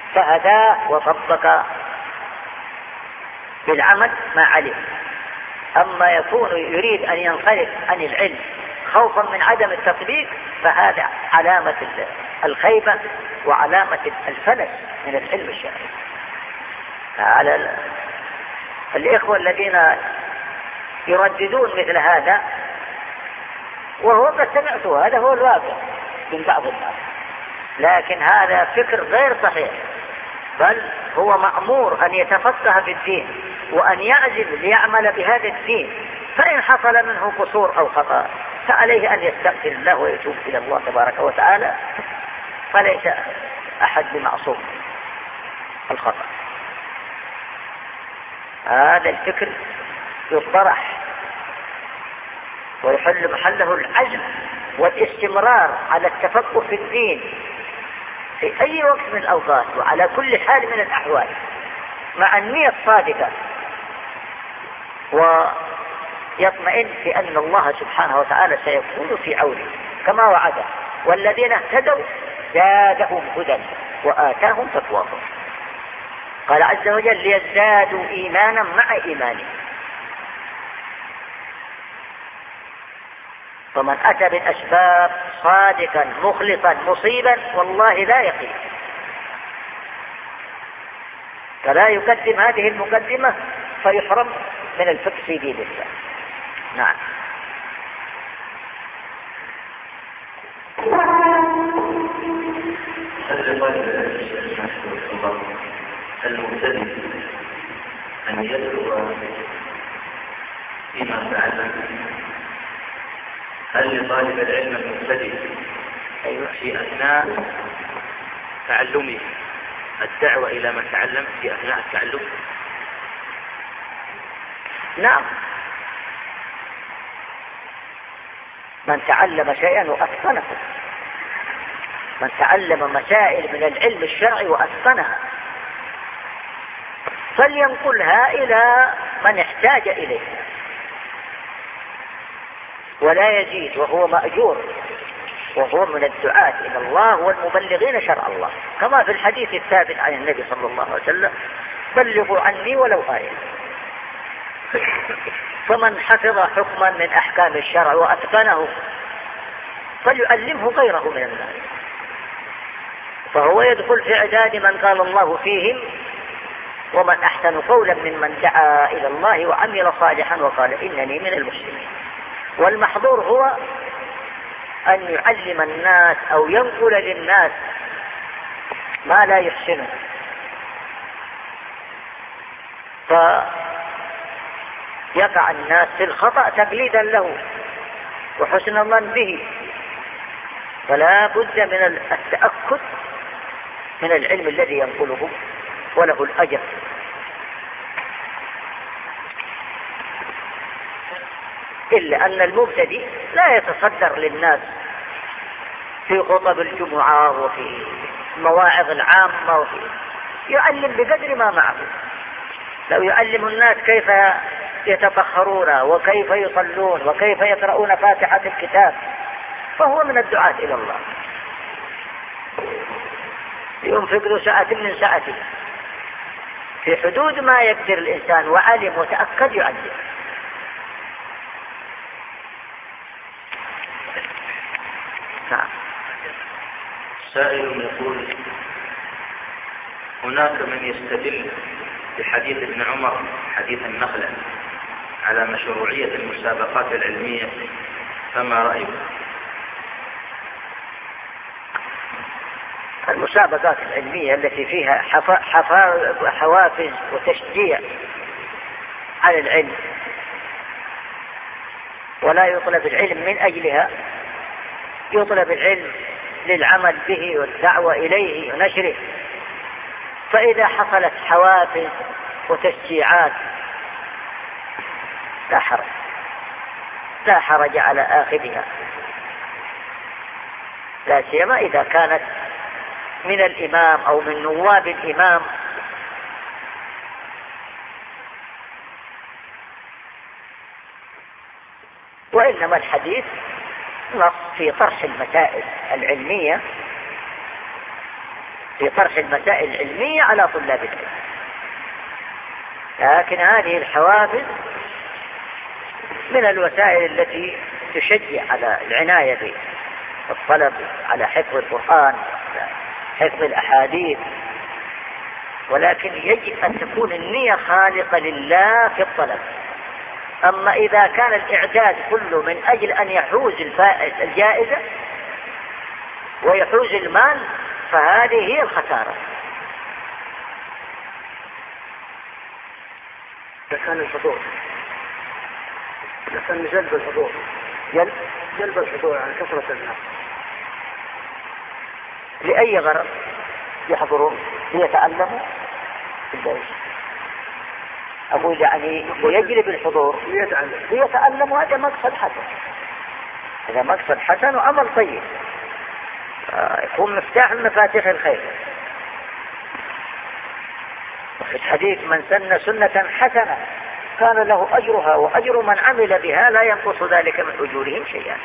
S3: فهداه وطبق بالعمل ما علم. أما يكون يريد أن ينصرف عن العلم خوفا من عدم التطبيق فهذا علامة الخيبة وعلامة الفلس من العلم الشرعي. على الإخوة الذين يرددون مثل هذا، وهو قد سمعته، هذا هو الواقع من بعض الناس، لكن هذا فكر غير صحيح، بل هو مأمور أن يتفقه في الدين وأن يعزم ليعمل بهذا الدين، فإن حصل منه قصور أو خطأ فعليه أن يستغفر الله ويتوب إلى الله تبارك وتعالى، فليس أحد بمعصوم الخطأ. هذا الفكر يطرح ويحل محله العزم والاستمرار على التفقه في الدين في أي وقت من الأوقات وعلى كل حال من الأحوال، مع النية الصادقة، ويطمئن في أن الله سبحانه وتعالى سيكون في عونه كما وعده، والذين اهتدوا زادهم هدى وآتاهم تقواهم. قال عز وجل ليزدادوا إيمانا مع إيمانهم. فمن أتى بالأسباب صادقا مخلصا مصيبا والله لا يقين، فلا يقدم هذه المقدمة فيحرم من الفقه في دين الله. نعم.
S2: المبتدئ أن يدعو فيما تعلم؟ هل لطالب العلم المبتدئ في أثناء تعلمه الدعوة إلى ما تعلم في أثناء التعلم؟
S3: نعم، من تعلم شيئا وأتقنه، من تعلم مسائل من العلم الشرعي وأتقنها فلينقلها إلى من احتاج إليها، ولا يزيد، وهو مأجور، وهو من الدعاة إلى الله والمبلغين شرع الله، كما في الحديث الثابت عن النبي صلى الله عليه وسلم بلغوا عني ولو آية. فمن حفظ حكما من أحكام الشرع وأتقنه فليعلمه غيره من الناس، فهو يدخل في عداد من قال الله فيهم ومن أحسن قولا ممن دعا إلى الله وعمل صالحا وقال إنني من المسلمين. والمحظور هو أن يعلم الناس أو ينقل للناس ما لا يحسنه، فيقع الناس في الخطأ تقليدا له وحسن الظن به، فلا بد من التأكد من العلم الذي ينقله وله الأجر. إلا أن المبتدئ لا يتصدر للناس في خطب الجمعة وفي المواعظ العامة يعلم بقدر ما معه. لو يعلم الناس كيف يتطهرون وكيف يصلون وكيف يقرؤون فاتحة الكتاب فهو من الدعاة إلى الله، ينفق له ساعة من ساعته في حدود ما يقدر الإنسان وعلم وتأكد يعلم.
S2: سائل يقول هناك من يستدل بحديث ابن عمر حديث النخلة على مشروعية المسابقات العلمية، فما رأيك؟
S3: المسابقات العلمية التي فيها حوافز وتشجيع على العلم ولا يطلب العلم من أجلها، يطلب العلم للعمل به والدعوة إليه ونشره، فإذا حصلت حوافز وتشجيعات لا حرج على آخذها، لا سيما إذا كانت من الإمام أو من نواب الإمام. وإنما الحديث نص في طرح المسائل العلمية، في طرح المسائل العلمية على طلاب العلم، لكن هذه الحوافز من الوسائل التي تشجع على العناية بالطلب، على حفظ القرآن، على حفظ الأحاديث، ولكن يجب أن تكون النية خالصة لله في الطلب. أما إذا كان الإعداد كله من أجل أن يحوز الجائزة ويحوز المال فهذه هي الخسارة.
S5: إذا كان الحضور، إذا كان جلب الحضور، جلب الحضور عن كثرة الناس
S3: لأي غرض يحضرون ليتعلموا أقول يعني ليجلب الحضور ليتعلموا، هذا مقصد حسن، هذا مقصد حسن وعمل طيب يكون مفتاح من مفاتيح الخير. وفي الحديث من سن سنة حسنة كان له أجرها وأجر من عمل بها لا ينقص ذلك من أجورهم شيئا.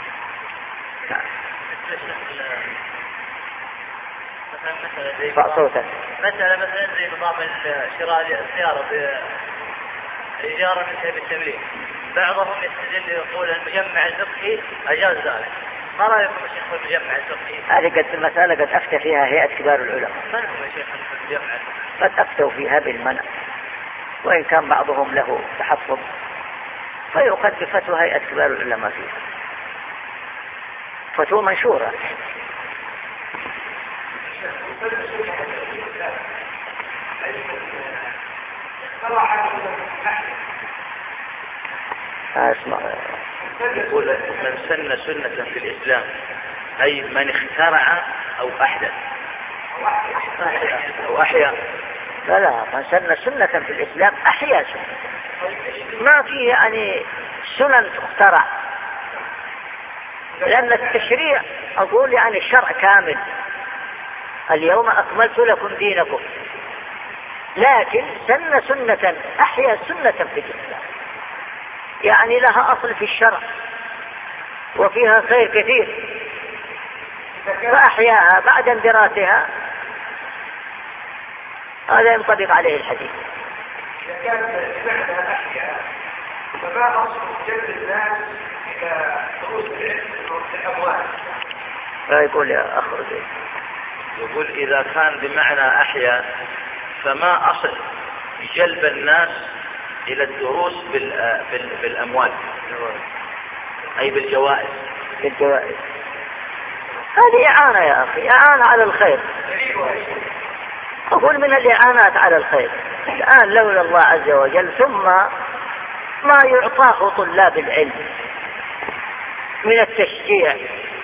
S6: مثلا زي نظام شراء السيارة بإيجار من التمليك، بعضهم يستدل يقول المجمع الفقهي أجاز ذلك، ما رأيكم يا شيخ المجمع الفقهي؟
S3: هذه قد المسألة قد أفتى فيها هيئة كبار العلماء،
S6: من هم يا شيخ المجمع؟
S3: قد أفتوا فيها بالمنع، وإن كان بعضهم له تحفظ فيقد بفتوى هيئة كبار العلماء فيها، فتوى منشورة. اسمع،
S2: يقول من سن سنة في الإسلام أي من اخترع أو أحدث أو أحيا.
S3: لا من سن سنة في الإسلام أحيا سنة، ما في يعني سنن تخترع، لأن التشريع أقول يعني الشرع كامل، اليوم أكملت لكم دينكم، لكن سن سنة أحيا سنة في الإسلام، يعني لها أصل في الشرع وفيها خير كثير فأحياها بعد اندراسها، هذا ينطبق عليه الحديث.
S5: إذا كانت بمعنى أحيا فما أصل جلب الناس إلى دروس العلم والأموال؟
S3: لا يقول يا أخ رجل،
S2: يقول إذا كان بمعنى أحيا فما أصل جلب الناس إلى الدروس بالأموال أي بالجوائز.
S3: بالجوائز هذه إعانة يا أخي، إعانة على الخير، أقول من الإعانات على الخير. الآن لولا الله عز وجل ثم ما يعطاه طلاب العلم من التشجيع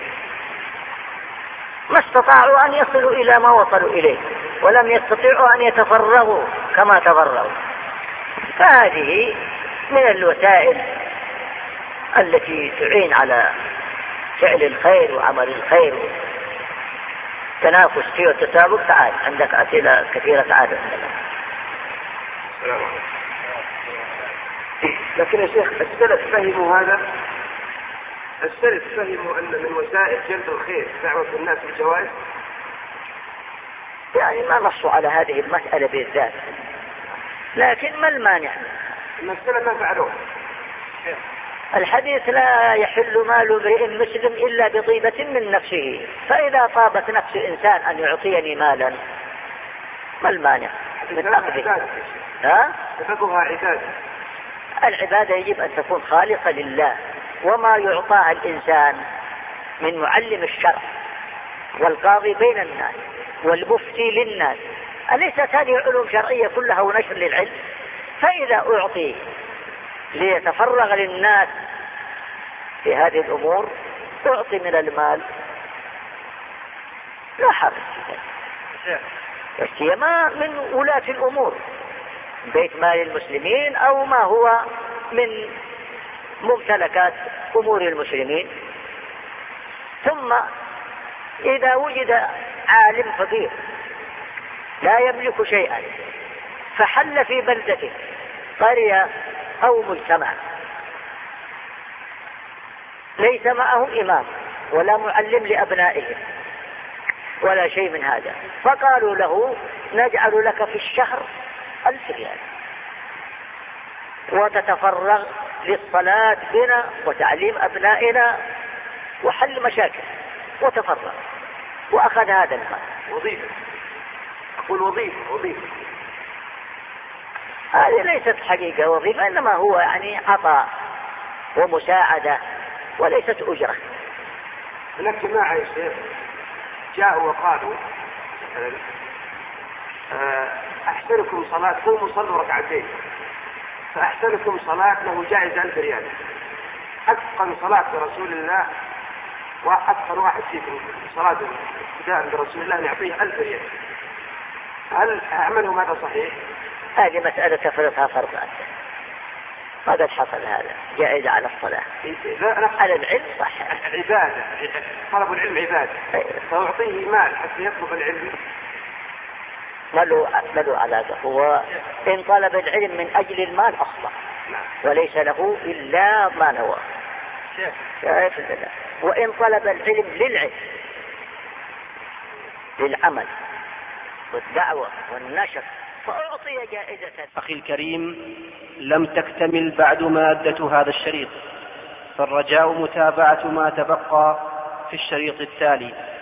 S3: ما استطاعوا أن يصلوا إلى ما وصلوا إليه، ولم يستطيعوا أن يتفرغوا كما تفرغوا. فهذه من الوسائل التي تعين على فعل الخير وعمل الخير، تنافس فيه والتسابق. تعال عندك أسئلة كثيرة، تعال عندنا.
S5: لكن يا شيخ السلف فهموا هذا، السلف فهموا أن من وسائل جلب الخير دعوة الناس بالجوائز،
S3: يعني ما نصوا على هذه المسألة بالذات، لكن ما المانع؟
S5: ما السلف ما فعلوه.
S3: الحديث لا يحل مال امرئ مسلم إلا بطيبة من نفسه، فإذا طابت نفس إنسان أن يعطيني مالا ما المانع من أخذه؟
S5: تفقها عبادة.
S3: العبادة يجب أن تكون خالصة لله، وما يعطاها الإنسان من معلم الشرع والقاضي بين الناس والمفتي للناس، أليست هذه علوم شرعية كلها ونشر للعلم؟ فإذا أعطي ليتفرغ للناس في هذه الأمور أعطي من المال لا حرج، سيما من ولاة الأمور بيت مال المسلمين أو ما هو من ممتلكات أمور المسلمين. ثم إذا وجد عالم فقير لا يملك شيئا فحل في بلدته قرية أو مجتمع ليس معهم إمام ولا معلم لأبنائهم ولا شيء من هذا، فقالوا له نجعل لك في الشهر 1000 ريال وتتفرغ للصلاة بنا وتعليم أبنائنا وحل مشاكل، وتفرغ وأخذ هذا المال.
S5: وظيفة، أقول وظيفة
S3: هذه ليست حقيقة وظيفة، إنما هو يعني عطاء ومساعدة وليست أجرة.
S5: هناك جماعة يا شيخ جاءوا وقالوا أحسنكم صلاة، قوموا صلوا ركعتين، فأحسنكم صلاة له جائزة 1000 ريال، أتقن صلاة برسول الله وأتقن واحد فيكم صلاة ابتداء برسول الله يعطيه 1000 ريال. هل أعملهم هذا صحيح؟
S3: هذه مسألة تفرضها فرضا، ما قد حصل هذا جائزة على الصلاة. على العلم صح،
S5: عبادة، طلب العلم عبادة، فأعطيه مال حتى يطلب العلم
S3: ما له علاقة. هو إن طلب العلم من أجل المال أخطأ، وليس له إلا ما نوى. وإن طلب العلم للعلم للعمل والدعوة والنشر فأعطي جائزة.
S1: أخي الكريم، لم تكتمل بعد مادة هذا الشريط، فالرجاء متابعة ما تبقى في الشريط التالي.